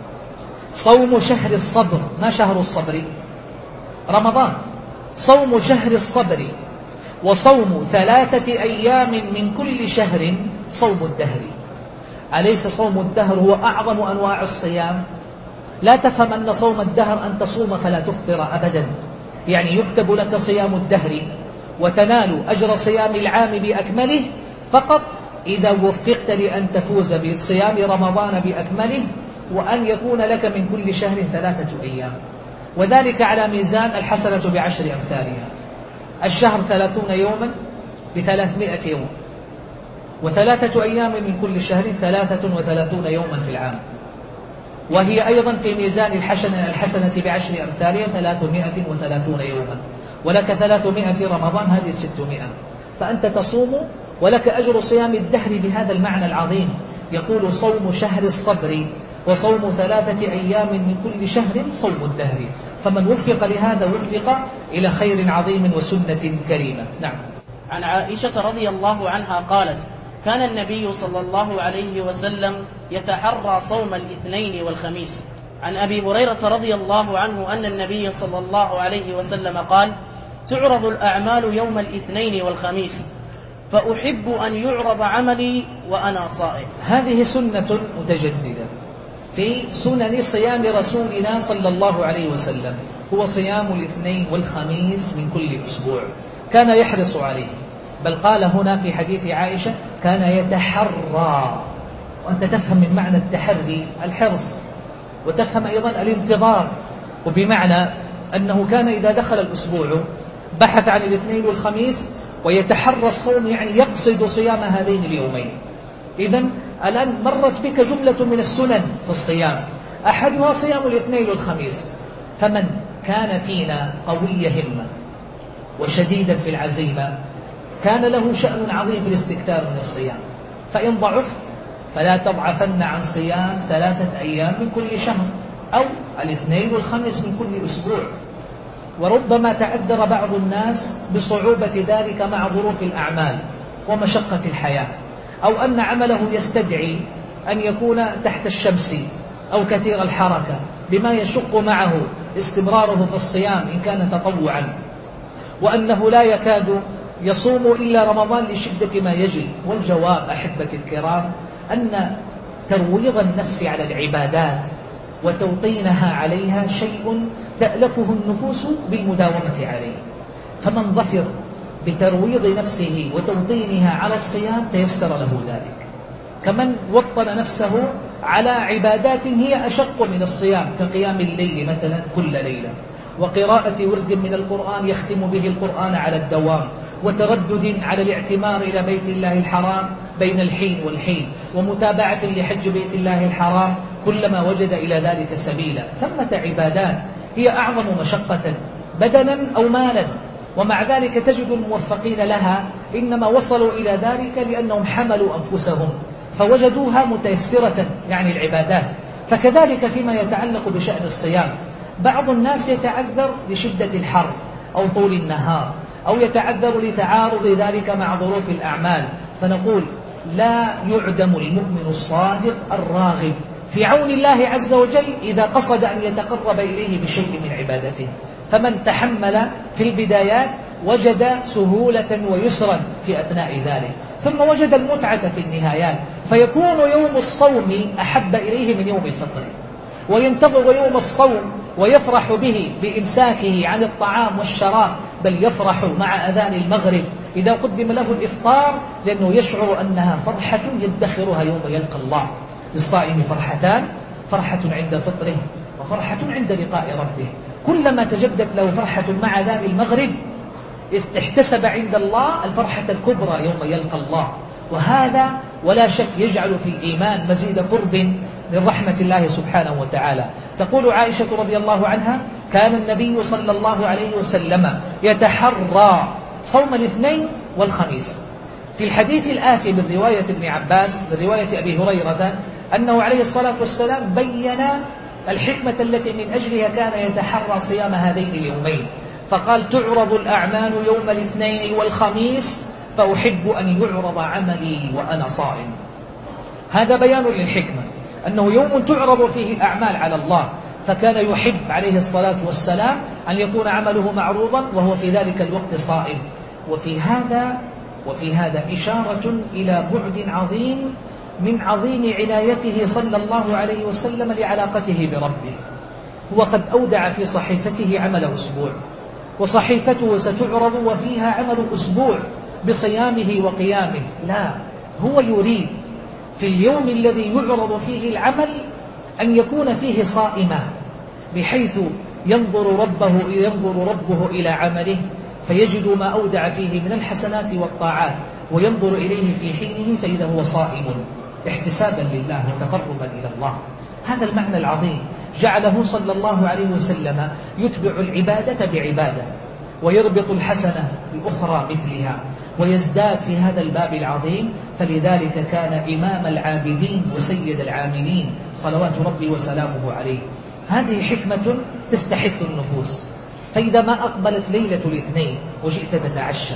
صوم شهر الصبر، ما شهر الصبر؟ رمضان. صوم شهر الصبر وصوم ثلاثة أيام من كل شهر صوم الدهر. أليس صوم الدهر هو أعظم أنواع الصيام؟ لا تفهم أن صوم الدهر أن تصوم فلا تفطر أبدا، يعني يكتب لك صيام الدهر وتنال أجر صيام العام بأكمله فقط إذا وفقت لأن تفوز بصيام رمضان بأكمله، وأن يكون لك من كل شهر ثلاثة أيام، وذلك على ميزان الحسنة بعشر أمثالها. الشهر ثلاثون يوما بثلاثمائة يوم، وثلاثة أيام من كل شهر ثلاثة وثلاثون يوما في العام، وهي أيضا في ميزان الحسنة, الحسنة بعشر أمثالها ثلاثمائة وثلاثون يوما، ولك ثلاثمائة في رمضان، هذه ستمائة. فأنت تصوم ولك أجر صيام الدهر بهذا المعنى العظيم. يقول صوم شهر الصبر وصوم ثلاثة أيام من كل شهر صوم الدهر. فمن وفق لهذا وفق إلى خير عظيم وسنة كريمة. نعم. عن عائشة رضي الله عنها قالت كان النبي صلى الله عليه وسلم يتحرى صوم الاثنين والخميس. عن أبي هريرة رضي الله عنه أن النبي صلى الله عليه وسلم قال تعرض الأعمال يوم الاثنين والخميس فأحب أن يعرض عملي وأنا صائم. هذه سنة متجددة في سنن صيام رسولنا صلى الله عليه وسلم، هو صيام الاثنين والخميس من كل أسبوع. كان يحرص عليه، بل قال هنا في حديث عائشة كان يتحرى، وأنت تفهم من معنى التحري الحرص، وتفهم أيضا الانتظار، وبمعنى أنه كان إذا دخل الأسبوع بحث عن الاثنين والخميس ويتحرى الصوم، يعني يقصد صيام هذين اليومين. إذن الآن مرت بك جملة من السنن في الصيام، أحدها صيام الاثنين والخميس. فمن كان فينا قوي همة وشديدا في العزيمة كان له شأن عظيم في الاستكثار من الصيام. فإن ضعفت فلا تضعفن عن صيام ثلاثة أيام من كل شهر، أو الاثنين والخميس من كل أسبوع. وربما تعذر بعض الناس بصعوبة ذلك مع ظروف الأعمال ومشقة الحياة، أو أن عمله يستدعي أن يكون تحت الشمس أو كثير الحركة، بما يشق معه استمراره في الصيام إن كان تطوعا، وأنه لا يكاد يصوم إلا رمضان لشدة ما يجد. والجواب أحبتي الكرام أن ترويض النفس على العبادات وتوطينها عليها شيء تألفه النفوس بالمداومة عليه. فمن ظفر بترويض نفسه وتوطينها على الصيام تيسر له ذلك، كمن وطن نفسه على عبادات هي أشق من الصيام، كقيام الليل مثلا كل ليلة، وقراءة ورد من القرآن يختم به القرآن على الدوام، وتردد على الاعتمار إلى بيت الله الحرام بين الحين والحين، ومتابعة لحج بيت الله الحرام كلما وجد إلى ذلك سبيلا. ثمة عبادات هي أعظم مشقة بدنا أو مالا، ومع ذلك تجد الموفقين لها إنما وصلوا إلى ذلك لأنهم حملوا أنفسهم فوجدوها متيسرة، يعني العبادات. فكذلك فيما يتعلق بشأن الصيام، بعض الناس يتعذر لشدة الحر أو طول النهار، أو يتعذر لتعارض ذلك مع ظروف الأعمال. فنقول لا يعدم المؤمن الصادق الراغب في عون الله عز وجل إذا قصد أن يتقرب إليه بشيء من عبادته. فمن تحمل في البدايات وجد سهولة ويسرا في أثناء ذلك، ثم وجد المتعة في النهايات، فيكون يوم الصوم أحب إليه من يوم الفطر، وينتظر يوم الصوم ويفرح به بإمساكه عن الطعام والشراب، بل يفرح مع أذان المغرب إذا قدم له الإفطار، لأنه يشعر أنها فرحة يدخرها يوم يلقى الله. للصائم فرحتان، فرحة عند فطره وفرحة عند لقاء ربه. كلما تجدت له فرحة مع أذان المغرب احتسب عند الله الفرحة الكبرى يوم يلقى الله. وهذا ولا شك يجعل في الإيمان مزيد قرب من رحمة الله سبحانه وتعالى. تقول عائشة رضي الله عنها كان النبي صلى الله عليه وسلم يتحرى صوم الاثنين والخميس. في الحديث الآتي من رواية ابن عباس من رواية أبي هريرة أنه عليه الصلاة والسلام بين الحكمة التي من أجلها كان يتحرى صيام هذين اليومين، فقال تعرض الأعمال يوم الاثنين والخميس فأحب أن يعرض عملي وأنا صائم. هذا بيان للحكمة، أنه يوم تعرض فيه الأعمال على الله، فكان يحب عليه الصلاة والسلام أن يكون عمله معروضا وهو في ذلك الوقت صائم. وفي هذا وفي هذا إشارة إلى بعد عظيم من عظيم عنايته صلى الله عليه وسلم لعلاقته بربه. هو قد أودع في صحيفته عمل أسبوع، وصحيفته ستعرض وفيها عمل أسبوع بصيامه وقيامه. لا، هو يريد في اليوم الذي يعرض فيه العمل أن يكون فيه صائما، بحيث ينظر ربه ينظر ربه إلى عمله فيجد ما أودع فيه من الحسنات والطاعات، وينظر إليه في حينه فإذا هو صائم احتسابا لله وتقربا إلى الله. هذا المعنى العظيم جعله صلى الله عليه وسلم يتبع العبادة بعبادة، ويربط الحسنة بأخرى مثلها، ويزداد في هذا الباب العظيم. فلذلك كان إمام العابدين وسيد العاملين صلوات ربي وسلامه عليه. هذه حكمة تستحث النفوس. فإذا ما أقبلت ليلة الاثنين وجئت تتعشى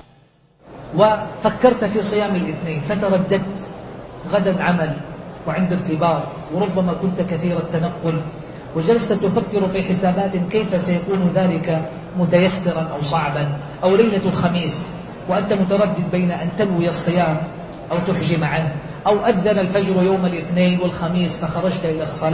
وفكرت في صيام الاثنين فترددت، غدا عمل وعند ارتباط، وربما كنت كثير التنقل، وجلست تفكر في حسابات كيف سيكون ذلك متيسرا أو صعبا، أو ليلة الخميس وأنت متردد بين أن تنوي الصيام أو تحجم عنه، أو أذن الفجر يوم الاثنين والخميس فخرجت إلى الصلاة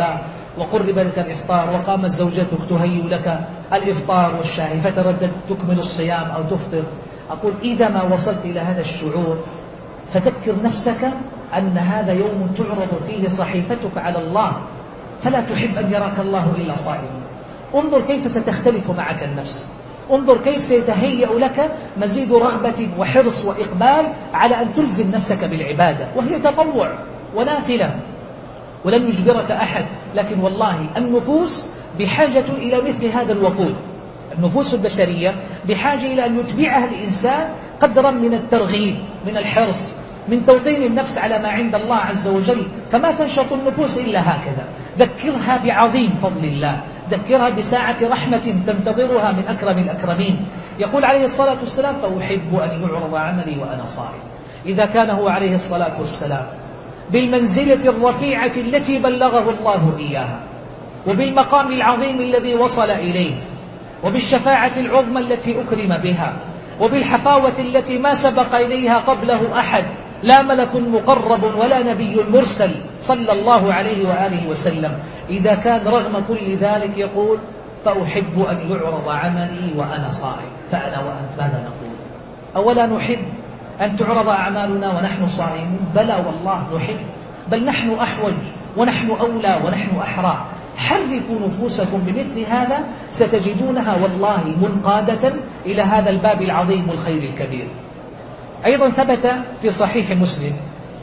وقرب لك الإفطار وقامت زوجتك تهيئ لك الإفطار والشاي فتردد تكمل الصيام أو تفطر. أقول إذا ما وصلت إلى هذا الشعور فذكر نفسك أن هذا يوم تعرض فيه صحيفتك على الله، فلا تحب أن يراك الله إلا صائما. انظر كيف ستختلف معك النفس، انظر كيف سيتهيأ لك مزيد رغبة وحرص وإقبال على أن تلزم نفسك بالعبادة، وهي تطوع ونافلة ولن يجبرك أحد. لكن والله النفوس بحاجة إلى مثل هذا الوقود، النفوس البشرية بحاجة إلى أن يتبعها الإنسان قدرا من الترغيب، من الحرص، من توطين النفس على ما عند الله عز وجل. فما تنشط النفوس إلا هكذا. ذكرها بعظيم فضل الله، ذكرها بساعة رحمة تنتظرها من أكرم الأكرمين. يقول عليه الصلاة والسلام: فأحب أن يعرض عملي وأنا صائم. إذا كان هو عليه الصلاة والسلام بالمنزلة الرفيعة التي بلغه الله إياها، وبالمقام العظيم الذي وصل إليه، وبالشفاعة العظمى التي أكرم بها، وبالحفاوة التي ما سبق إليها قبله أحد، لا ملك مقرب ولا نبي مرسل صلى الله عليه وآله وسلم، إذا كان رغم كل ذلك يقول: فأحب أن يعرض عملي وأنا صائم. فأنا وأنت ماذا نقول؟ أولا نحب أن تعرض أعمالنا ونحن صائمون؟ بلى والله نحب، بل نحن أحوج ونحن أولى ونحن أحرى. حركوا نفوسكم بمثل هذا ستجدونها والله منقادة إلى هذا الباب العظيم والخير الكبير. أيضا ثبت في صحيح مسلم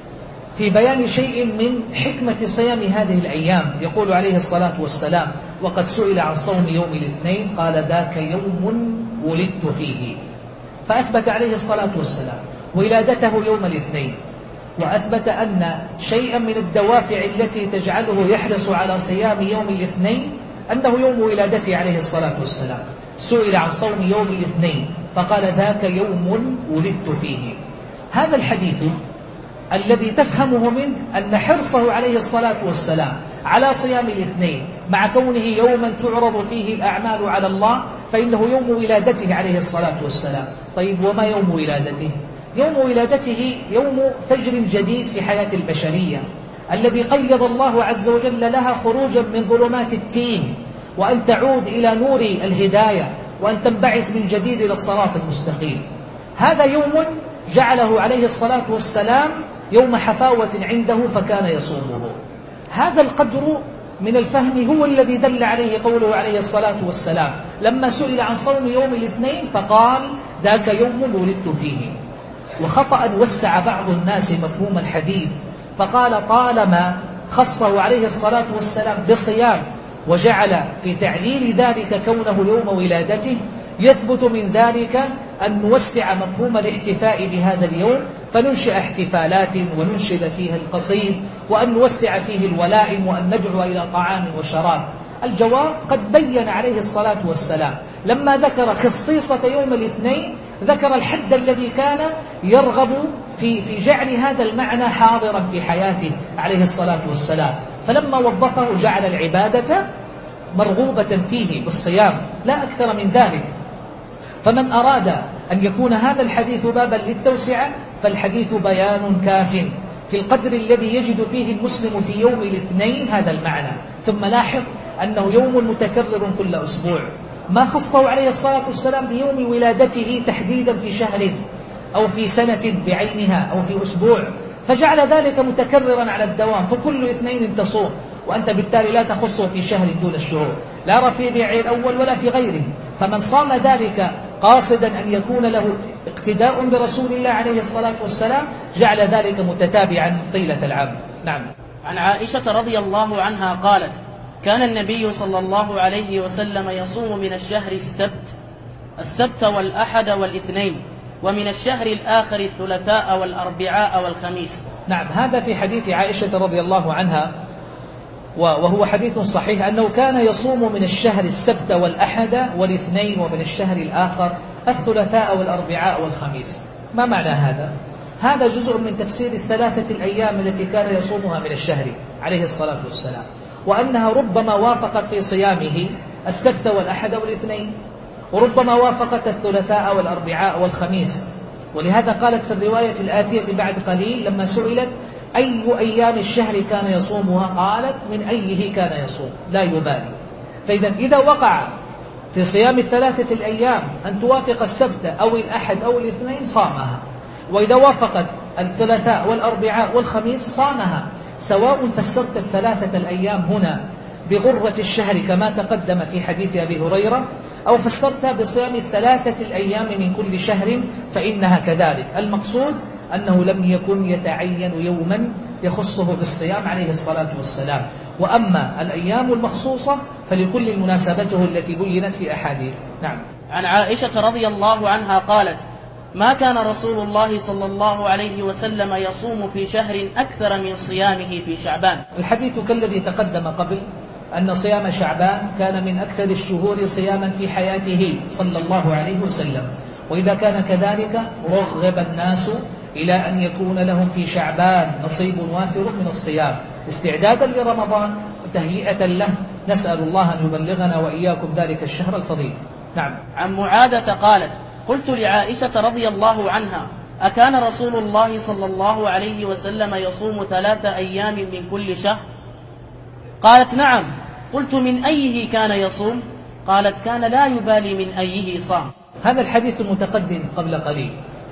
في بيان شيء من حكمة صيام هذه الأيام، يقول عليه الصلاة والسلام: وقد سئل عن صوم يوم الاثنين قال: ذاك يوم ولدت فيه. فأثبت عليه الصلاة والسلام ولادته يوم الاثنين، وأثبت أن شيئا من الدوافع التي تجعله يحرص على صيام يوم الاثنين أنه يوم ولادته عليه الصلاة والسلام. سئل عن صوم يوم الاثنين فقال: ذاك يوم ولدت فيه. هذا الحديث الذي تفهمه منه أن حرصه عليه الصلاة والسلام على صيام الاثنين مع كونه يوما تعرض فيه الأعمال على الله فإنه يوم ولادته عليه الصلاة والسلام. طيب وما يوم ولادته؟ يوم ولادته يوم فجر جديد في حياة البشرية، الذي قيض الله عز وجل لها خروجا من ظلمات التيه، وأن تعود إلى نور الهداية، وأن تنبعث من جديد إلى الصراط المستقيم. هذا يوم جعله عليه الصلاة والسلام يوم حفاوة عنده فكان يصومه. هذا القدر من الفهم هو الذي دل عليه قوله عليه الصلاة والسلام لما سئل عن صوم يوم الاثنين فقال: ذاك يوم ولدت فيه. وخطأ وسع بعض الناس مفهوم الحديث فقال: طالما خصه عليه الصلاة والسلام بصيام وجعل في تعليل ذلك كونه يوم ولادته، يثبت من ذلك أن نوسع مفهوم الاحتفاء بهذا اليوم، فننشئ احتفالات وننشد فيها القصيد، وأن نوسع فيه الولائم، وأن ندعو إلى طعام وشراب. الجواب: قد بين عليه الصلاة والسلام لما ذكر خصيصة يوم الاثنين ذكر الحد الذي كان يرغب في في جعل هذا المعنى حاضرا في حياته عليه الصلاة والسلام، فلما وظفه جعل العبادة مرغوبة فيه بالصيام لا أكثر من ذلك. فمن أراد أن يكون هذا الحديث بابا للتوسعة فالحديث بيان كاف في القدر الذي يجد فيه المسلم في يوم الاثنين هذا المعنى. ثم لاحظ أنه يوم متكرر كل أسبوع، ما خصه عليه الصلاة والسلام بيوم ولادته تحديدا في شهر أو في سنة بعينها أو في أسبوع، فجعل ذلك متكررا على الدوام، فكل اثنين تصوم، وأنت بالتالي لا تخصه في شهر دون الشهور، لا في ربيع الأول ولا في غيره. فمن صام ذلك قاصدا أن يكون له اقتداء برسول الله عليه الصلاة والسلام جعل ذلك متتابعا طيلة العام. نعم. عن عائشة رضي الله عنها قالت: كان النبي صلى الله عليه وسلم يصوم من الشهر السبت السبت والأحد والاثنين، ومن الشهر الآخر الثلاثاء والأربعاء والخميس. نعم، هذا في حديث عائشة رضي الله عنها، وهو حديث صحيح أنه كان يصوم من الشهر السبت والأحد والاثنين، ومن الشهر الآخر الثلاثاء والأربعاء والخميس. ما معنى هذا؟ هذا جزء من تفسير الثلاثة الأيام التي كان يصومها من الشهر عليه الصلاة والسلام، وأنها ربما وافقت في صيامه السبت والأحد والاثنين، وربما وافقت الثلاثاء والأربعاء والخميس. ولهذا قالت في الرواية الآتية بعد قليل لما سئلت: أي أيام الشهر كان يصومها؟ قالت من أيه كان يصوم، لا يبالي. فإذا إذا وقع في صيام الثلاثة الأيام أن توافق السبت أو الأحد أو الاثنين صامها، وإذا وافقت الثلاثاء والأربعاء والخميس صامها، سواء فسرت الثلاثة الأيام هنا بغرة الشهر كما تقدم في حديث أبي هريرة، أو فسرتها بصيام الثلاثة الأيام من كل شهر فإنها كذلك. المقصود أنه لم يكن يتعين يوما يخصه بالصيام عليه الصلاة والسلام. وأما الأيام المخصوصة فلكل مناسبته التي بينت في أحاديث. نعم. عن عائشة رضي الله عنها قالت: ما كان رسول الله صلى الله عليه وسلم يصوم في شهر أكثر من صيامه في شعبان. الحديث كالذي تقدم قبل، أن صيام شعبان كان من أكثر الشهور صياما في حياته صلى الله عليه وسلم، وإذا كان كذلك رغب الناس إلى أن يكون لهم في شعبان نصيب وافر من الصيام استعدادا لرمضان وتهيئة له. نسأل الله أن يبلغنا وإياكم ذلك الشهر الفضيل. نعم. عن معاذة قالت: قلت لعائشة رضي الله عنها: أكان رسول الله صلى الله عليه وسلم يصوم ثلاث أيام من كل شهر؟ قالت: نعم. قلت: من أيه كان يصوم؟ قالت: كان لا يبالي من أيه صام. هذا الحديث المتقدم قبل قليل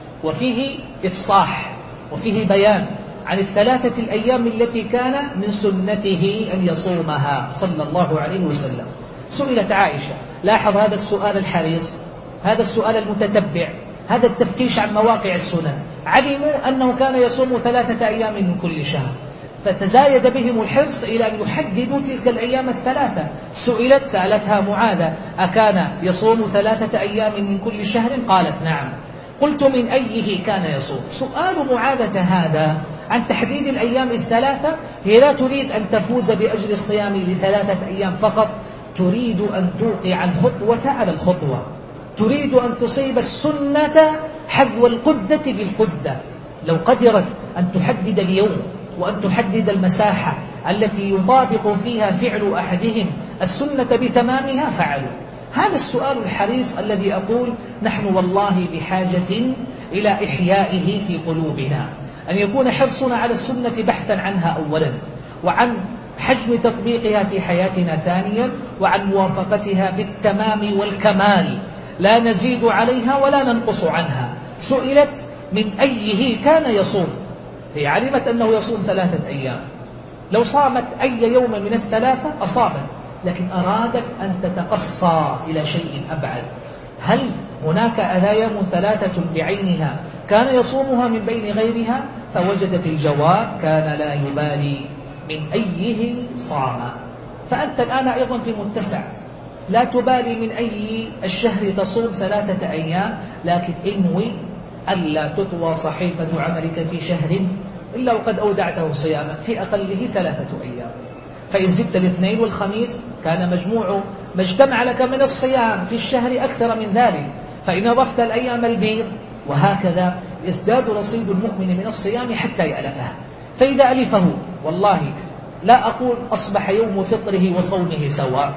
وفيه إفصاح وفيه بيان عن الثلاثة الأيام التي كان من سنته أن يصومها صلى الله عليه وسلم. سئلت عائشة، لاحظ هذا السؤال الحريص، هذا السؤال المتتبع، هذا التفتيش عن مواقع السنن. علموا أنه كان يصوم ثلاثة أيام من كل شهر، فتزايد بهم الحرص إلى أن يحددوا تلك الأيام الثلاثة. سئلت سألتها معاذة: أكان يصوم ثلاثة أيام من كل شهر؟ قالت: نعم. قلت: من أيه كان يصوم؟ سؤال معاذة هذا عن تحديد الأيام الثلاثة، هي لا تريد أن تفوز بأجر الصيام لثلاثة أيام فقط، تريد أن توقع الخطوة على الخطوة، تريد أن تصيب السنة حذو القذة بالقذة. لو قدرت أن تحدد اليوم وأن تحدد المساحة التي يطابق فيها فعل أحدهم السنة بتمامها فعلوا. هذا السؤال الحريص الذي أقول نحن والله بحاجة إلى إحيائه في قلوبنا، أن يكون حرصنا على السنة بحثا عنها أولا، وعن حجم تطبيقها في حياتنا ثانيا، وعن موافقتها بالتمام والكمال، لا نزيد عليها ولا ننقص عنها. سئلت من أيه كان يصوم، هي علمت أنه يصوم ثلاثة أيام، لو صامت أي يوم من الثلاثة أصابت، لكن أرادت أن تتقصى إلى شيء أبعد. هل هناك أيام ثلاثة بعينها كان يصومها من بين غيرها؟ فوجدت الجواب: كان لا يبالي من أيه صام. فأنت الآن أيضا في متسع، لا تبالي من أي الشهر تصوم ثلاثة أيام، لكن انوي ألا تطوى صحيفة عملك في شهر إلا وقد أودعته صياما في أقله ثلاثة أيام. فإن زدت الاثنين والخميس كان مجموع ما اجتمع لك من الصيام في الشهر أكثر من ذلك. فإن أضفت الأيام البيض، وهكذا يزداد رصيد المؤمن من الصيام حتى يألفه. فإذا ألفه والله لا أقول أصبح يوم فطره وصومه سواء،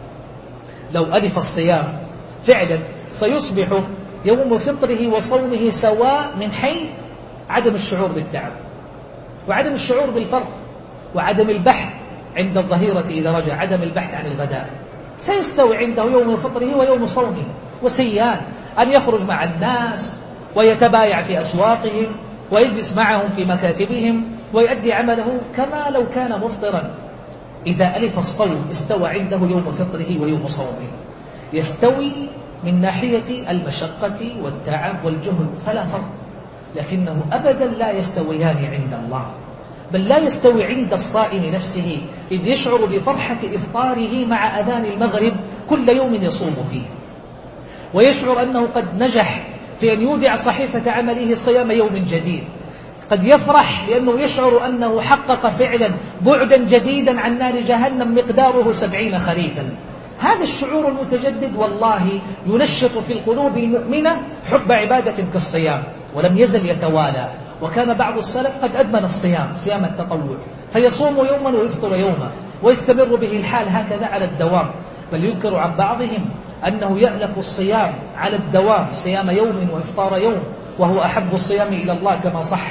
لو ألف الصيام فعلا سيصبح يوم فطره وصومه سواء من حيث عدم الشعور بالتعب وعدم الشعور بالفرق وعدم البحث عند الظهيرة إذا رجع، عدم البحث عن الغداء، سيستوي عنده يوم فطره ويوم صومه. وسيان أن يخرج مع الناس ويتبايع في أسواقهم ويجلس معهم في مكاتبهم ويؤدي عمله كما لو كان مفطرا. إذا ألف الصوم استوى عنده يوم فطره ويوم صومه، يستوي من ناحية المشقة والتعب والجهد فلا فرق، لكنه أبدا لا يستويان عند الله، بل لا يستوي عند الصائم نفسه إذ يشعر بفرحة إفطاره مع أذان المغرب كل يوم يصوم فيه، ويشعر أنه قد نجح في أن يودع صحيفة عمله صيام يوم جديد. قد يفرح لأنه يشعر أنه حقق فعلا بعدا جديدا عن نار جهنم مقداره سبعين خريفا. هذا الشعور المتجدد والله ينشط في القلوب المؤمنة حب عبادة كالصيام، ولم يزل يتوالى. وكان بعض السلف قد أدمن الصيام، صيام التطوع، فيصوم يوما ويفطر يوما ويستمر به الحال هكذا على الدوام. بل يذكر عن بعضهم أنه يألف الصيام على الدوام، صيام يوم وإفطار يوم، وهو أحب الصيام إلى الله كما صح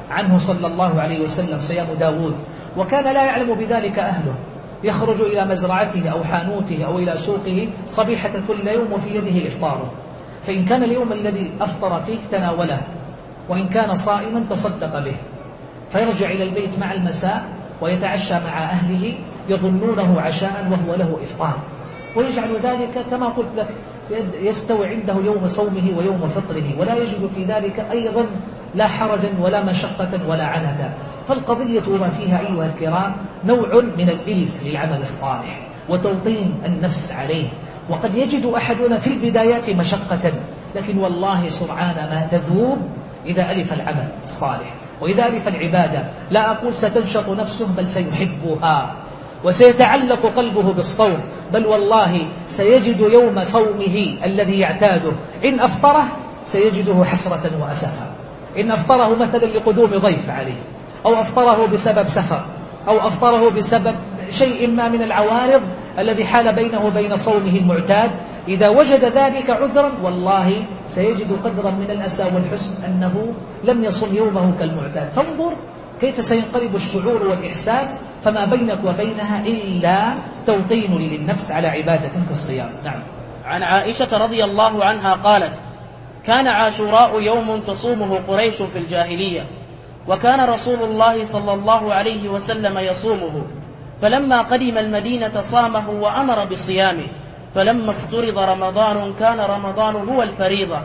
عنه صلى الله عليه وسلم صيام داود، وكان لا يعلم بذلك أهله، يخرج إلى مزرعته أو حانوته أو إلى سوقه صبيحة كل يوم وفي يده إفطاره، فإن كان اليوم الذي أفطر فيه تناوله، وإن كان صائما تصدق به، فيرجع إلى البيت مع المساء ويتعشى مع أهله يظنونه عشاء وهو له إفطار، ويجعل ذلك كما قلت لك يستوي عنده يوم صومه ويوم فطره، ولا يجد في ذلك أيضا لا حرجا ولا مشقة ولا عندا. فالقضية ما فيها أيها الكرام نوع من الإلف للعمل الصالح وتوطين النفس عليه. وقد يجد أحدنا في البدايات مشقة، لكن والله سرعان ما تذوب إذا ألف العمل الصالح وإذا ألف العبادة. لا أقول ستنشط نفسه، بل سيحبها وسيتعلق قلبه بالصوم، بل والله سيجد يوم صومه الذي يعتاده إن أفطره سيجده حسرة وأسفا. إن أفطره مثلا لقدوم ضيف عليه، أو أفطره بسبب سفر، أو أفطره بسبب شيء ما من العوارض الذي حال بينه وبين صومه المعتاد، إذا وجد ذلك عذرا والله سيجد قدرا من الأسى والحزن أنه لم يصم يومه كالمعتاد. فانظر كيف سينقلب الشعور والإحساس، فما بينك وبينها إلا توطين للنفس على عبادة كالصيام. نعم. عن عائشة رضي الله عنها قالت: كان عاشوراء يوم تصومه قريش في الجاهلية، وكان رسول الله صلى الله عليه وسلم يصومه، فلما قدم المدينة صامه وأمر بصيامه، فلما افترض رمضان كان رمضان هو الفريضة،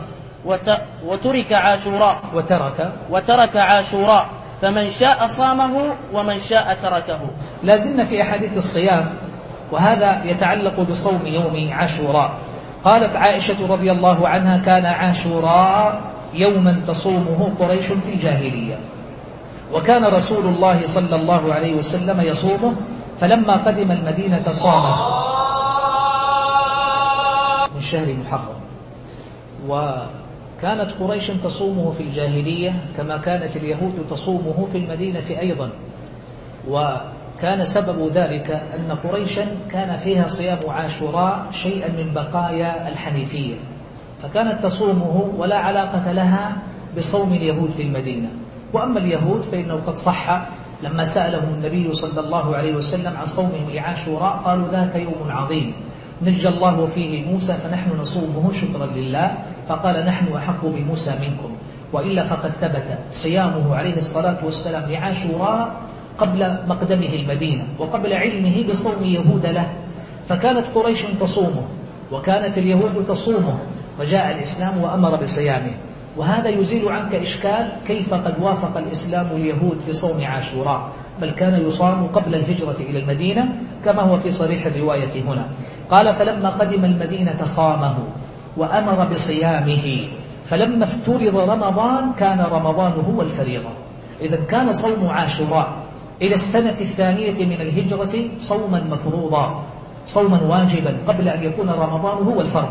وترك عاشوراء وترك وترك عاشوراء فمن شاء صامه ومن شاء تركه. لازلنا في أحاديث الصيام، وهذا يتعلق بصوم يوم عاشوراء. قالت عائشة رضي الله عنها: كان عاشوراء يوما تصومه قريش في الجاهلية، وكان رسول الله صلى الله عليه وسلم يصومه، فلما قدم المدينة صامه من شهر محرم. وكانت قريش تصومه في الجاهلية كما كانت اليهود تصومه في المدينة أيضا، وكان سبب ذلك أن قريشا كان فيها صيام عاشوراء شيئا من بقايا الحنيفية، فكانت تصومه ولا علاقة لها بصوم اليهود في المدينة. وأما اليهود فإنه قد صح لما سألهم النبي صلى الله عليه وسلم عن صومهم لعاشوراء قالوا: ذاك يوم عظيم نجى الله فيه موسى فنحن نصومه شكرا لله، فقال: نحن أحق بموسى منكم، وإلا فقد ثبت صيامه عليه الصلاة والسلام لعاشوراء قبل مقدمه المدينة وقبل علمه بصوم يهود له. فكانت قريش تصومه وكانت اليهود تصومه، وجاء الإسلام وأمر بصيامه. وهذا يزيل عنك إشكال كيف قد وافق الإسلام اليهود في صوم عاشوراء، بل كان يصام قبل الهجرة إلى المدينة كما هو في صريح الرواية هنا. قال: فلما قدم المدينة صامه وأمر بصيامه، فلما افترض رمضان كان رمضان هو الفريضة. إذن كان صوم عاشوراء إلى السنة الثانية من الهجرة صوما مفروضا، صوما واجبا قبل أن يكون رمضان هو الفرض.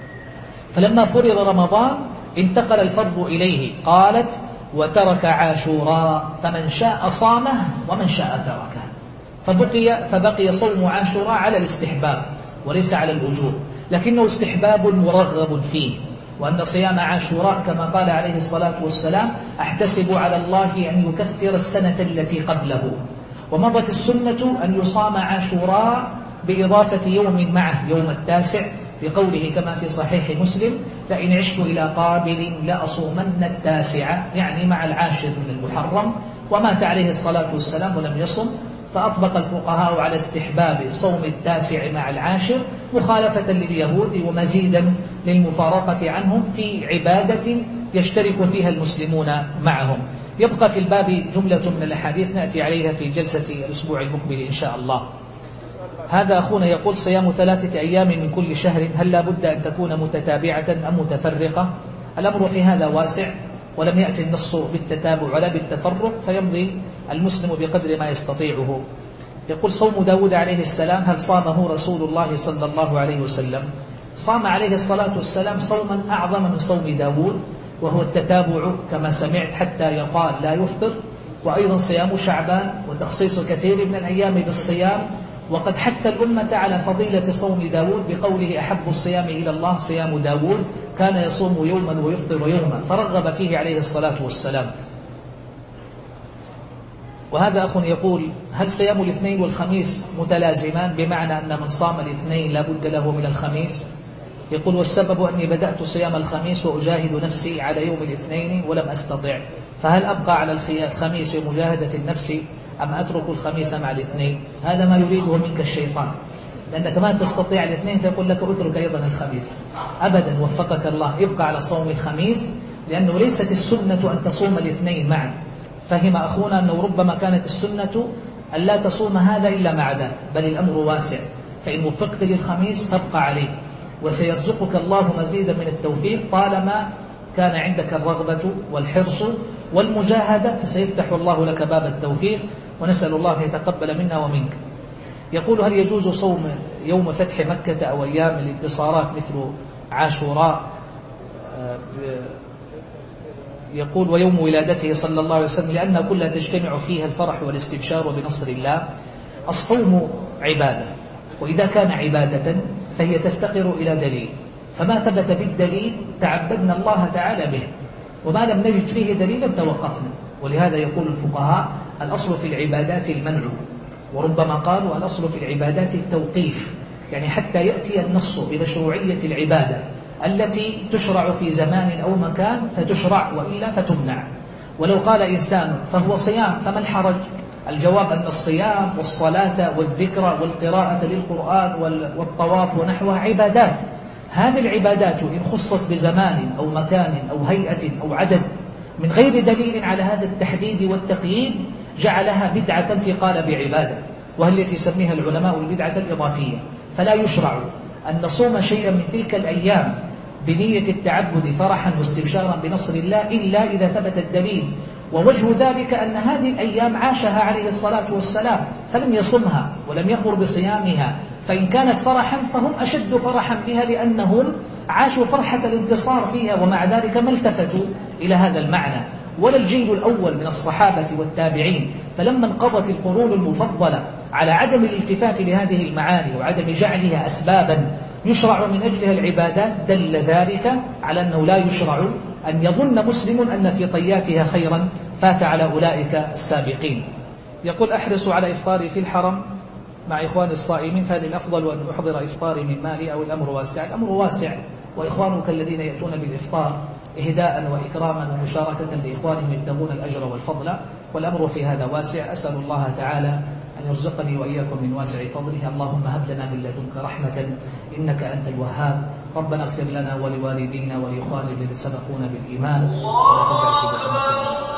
فلما فرض رمضان انتقل الفرض إليه. قالت: وترك عاشوراء فمن شاء صامه ومن شاء تركه. فبقي, فبقي صوم عاشوراء على الاستحباب وليس على الوجوب، لكنه استحباب مرغب فيه، وأن صيام عاشوراء كما قال عليه الصلاة والسلام: أحتسب على الله أن يكفر السنة التي قبله. ومضت السنة أن يصام عاشوراء بإضافة يوم معه، يوم التاسع، بقوله كما في صحيح مسلم: فإن عشت إلى قابل لأصومن التاسع، يعني مع العاشر من المحرم. ومات عليه الصلاة والسلام ولم يصم، فأطبق الفقهاء على استحباب صوم التاسع مع العاشر مخالفة لليهود ومزيدا للمفارقة عنهم في عبادة يشترك فيها المسلمون معهم. يبقى في الباب جملة من الأحاديث نأتي عليها في جلسة الأسبوع المقبل إن شاء الله. هذا أخونا يقول: صيام ثلاثة أيام من كل شهر، هل لا بد أن تكون متتابعة أم متفرقة؟ الأمر في هذا واسع، ولم يأتي النص بالتتابع ولا بالتفرق، فيمضي المسلم بقدر ما يستطيعه. يقول: صوم داود عليه السلام هل صامه رسول الله صلى الله عليه وسلم؟ صام عليه الصلاة والسلام صوما أعظم من صوم داود، وهو التتابع كما سمعت حتى يقال لا يفطر، وأيضا صيام شعبان وتخصيص كثير من الأيام بالصيام. وقد حث الأمة على فضيلة صوم داود بقوله: أحب الصيام إلى الله صيام داود، كان يصوم يوما ويفطر يوما، فرغب فيه عليه الصلاة والسلام. وهذا أخ يقول: هل صيام الاثنين والخميس متلازمان، بمعنى أن من صام الاثنين لا بد له من الخميس؟ يقول: والسبب أني بدأت صيام الخميس وأجاهد نفسي على يوم الاثنين ولم أستطع، فهل أبقى على الخميس ومجاهدة النفس أم أترك الخميس مع الاثنين؟ هذا ما يريده منك الشيطان، لأنك ما تستطيع الاثنين فيقول لك اترك أيضا الخميس. أبدا، وفقك الله، ابقى على صوم الخميس، لأنه ليست السنة أن تصوم الاثنين معا. فهم أخونا أنه ربما كانت السنة أن لا تصوم هذا إلا مع ذاك، بل الأمر واسع، فإن وفقت للخميس فابقى عليه، وسيرزقك الله مزيدا من التوفيق طالما كان عندك الرغبة والحرص والمجاهدة، فسيفتح الله لك باب التوفيق، ونسأل الله أن يتقبل منا ومنك. يقول: هل يجوز صوم يوم فتح مكة أو أيام الانتصارات مثل عاشوراء؟ يقول: ويوم ولادته صلى الله عليه وسلم، لأن كلها تجتمع فيها الفرح والاستبشار بنصر الله. الصوم عبادة، وإذا كان عبادة فهي تفتقر إلى دليل، فما ثبت بالدليل تعبدنا الله تعالى به، وما لم نجد فيه دليلا توقفنا. ولهذا يقول الفقهاء: الأصل في العبادات المنع، وربما قالوا الأصل في العبادات التوقيف، يعني حتى يأتي النص بمشروعية العبادة التي تشرع في زمان أو مكان فتشرع، وإلا فتمنع. ولو قال إنسان فهو صيام فما الحرج؟ الجواب أن الصيام والصلاة والذكر والقراءة للقرآن والطواف ونحوها عبادات. هذه العبادات إن خصت بزمان أو مكان أو هيئة أو عدد من غير دليل على هذا التحديد والتقييد جعلها بدعة في قالب عبادة، وهي التي يسميها العلماء البدعة الإضافية. فلا يشرع أن نصوم شيئا من تلك الأيام بنية التعبد فرحا واستبشارا بنصر الله إلا إذا ثبت الدليل. ووجه ذلك أن هذه الأيام عاشها عليه الصلاة والسلام فلم يصمها ولم يأمر بصيامها، فإن كانت فرحا فهم أشد فرحا بها لأنهم عاشوا فرحة الانتصار فيها، ومع ذلك ما التفتوا إلى هذا المعنى. ولا الجيل الأول من الصحابة والتابعين، فلما انقضت القرون المفضلة على عدم الالتفات لهذه المعاني وعدم جعلها أسبابا يشرع من أجلها العبادات، دل ذلك على أنه لا يشرع أن يظن مسلم أن في طياتها خيرا فات على أولئك السابقين. يقول: أحرص على إفطاري في الحرم مع إخواني الصائمين، فهل الأفضل أن أحضر إفطاري من مالي أو الأمر واسع؟ الأمر واسع، وإخوانك الذين يأتون بالإفطار إهداء وإكراما ومشاركة لإخوانهم يبتغون الأجر والفضل، والأمر في هذا واسع. أسأل الله تعالى أن يرزقني وإياكم من واسع فضله. اللهم هب لنا من لدنك رحمة إنك أنت الوهاب. ربنا اغفر لنا ولوالدينا ولإخواننا الذين سبقونا بالإيمان، ولا تجعل في قلوبنا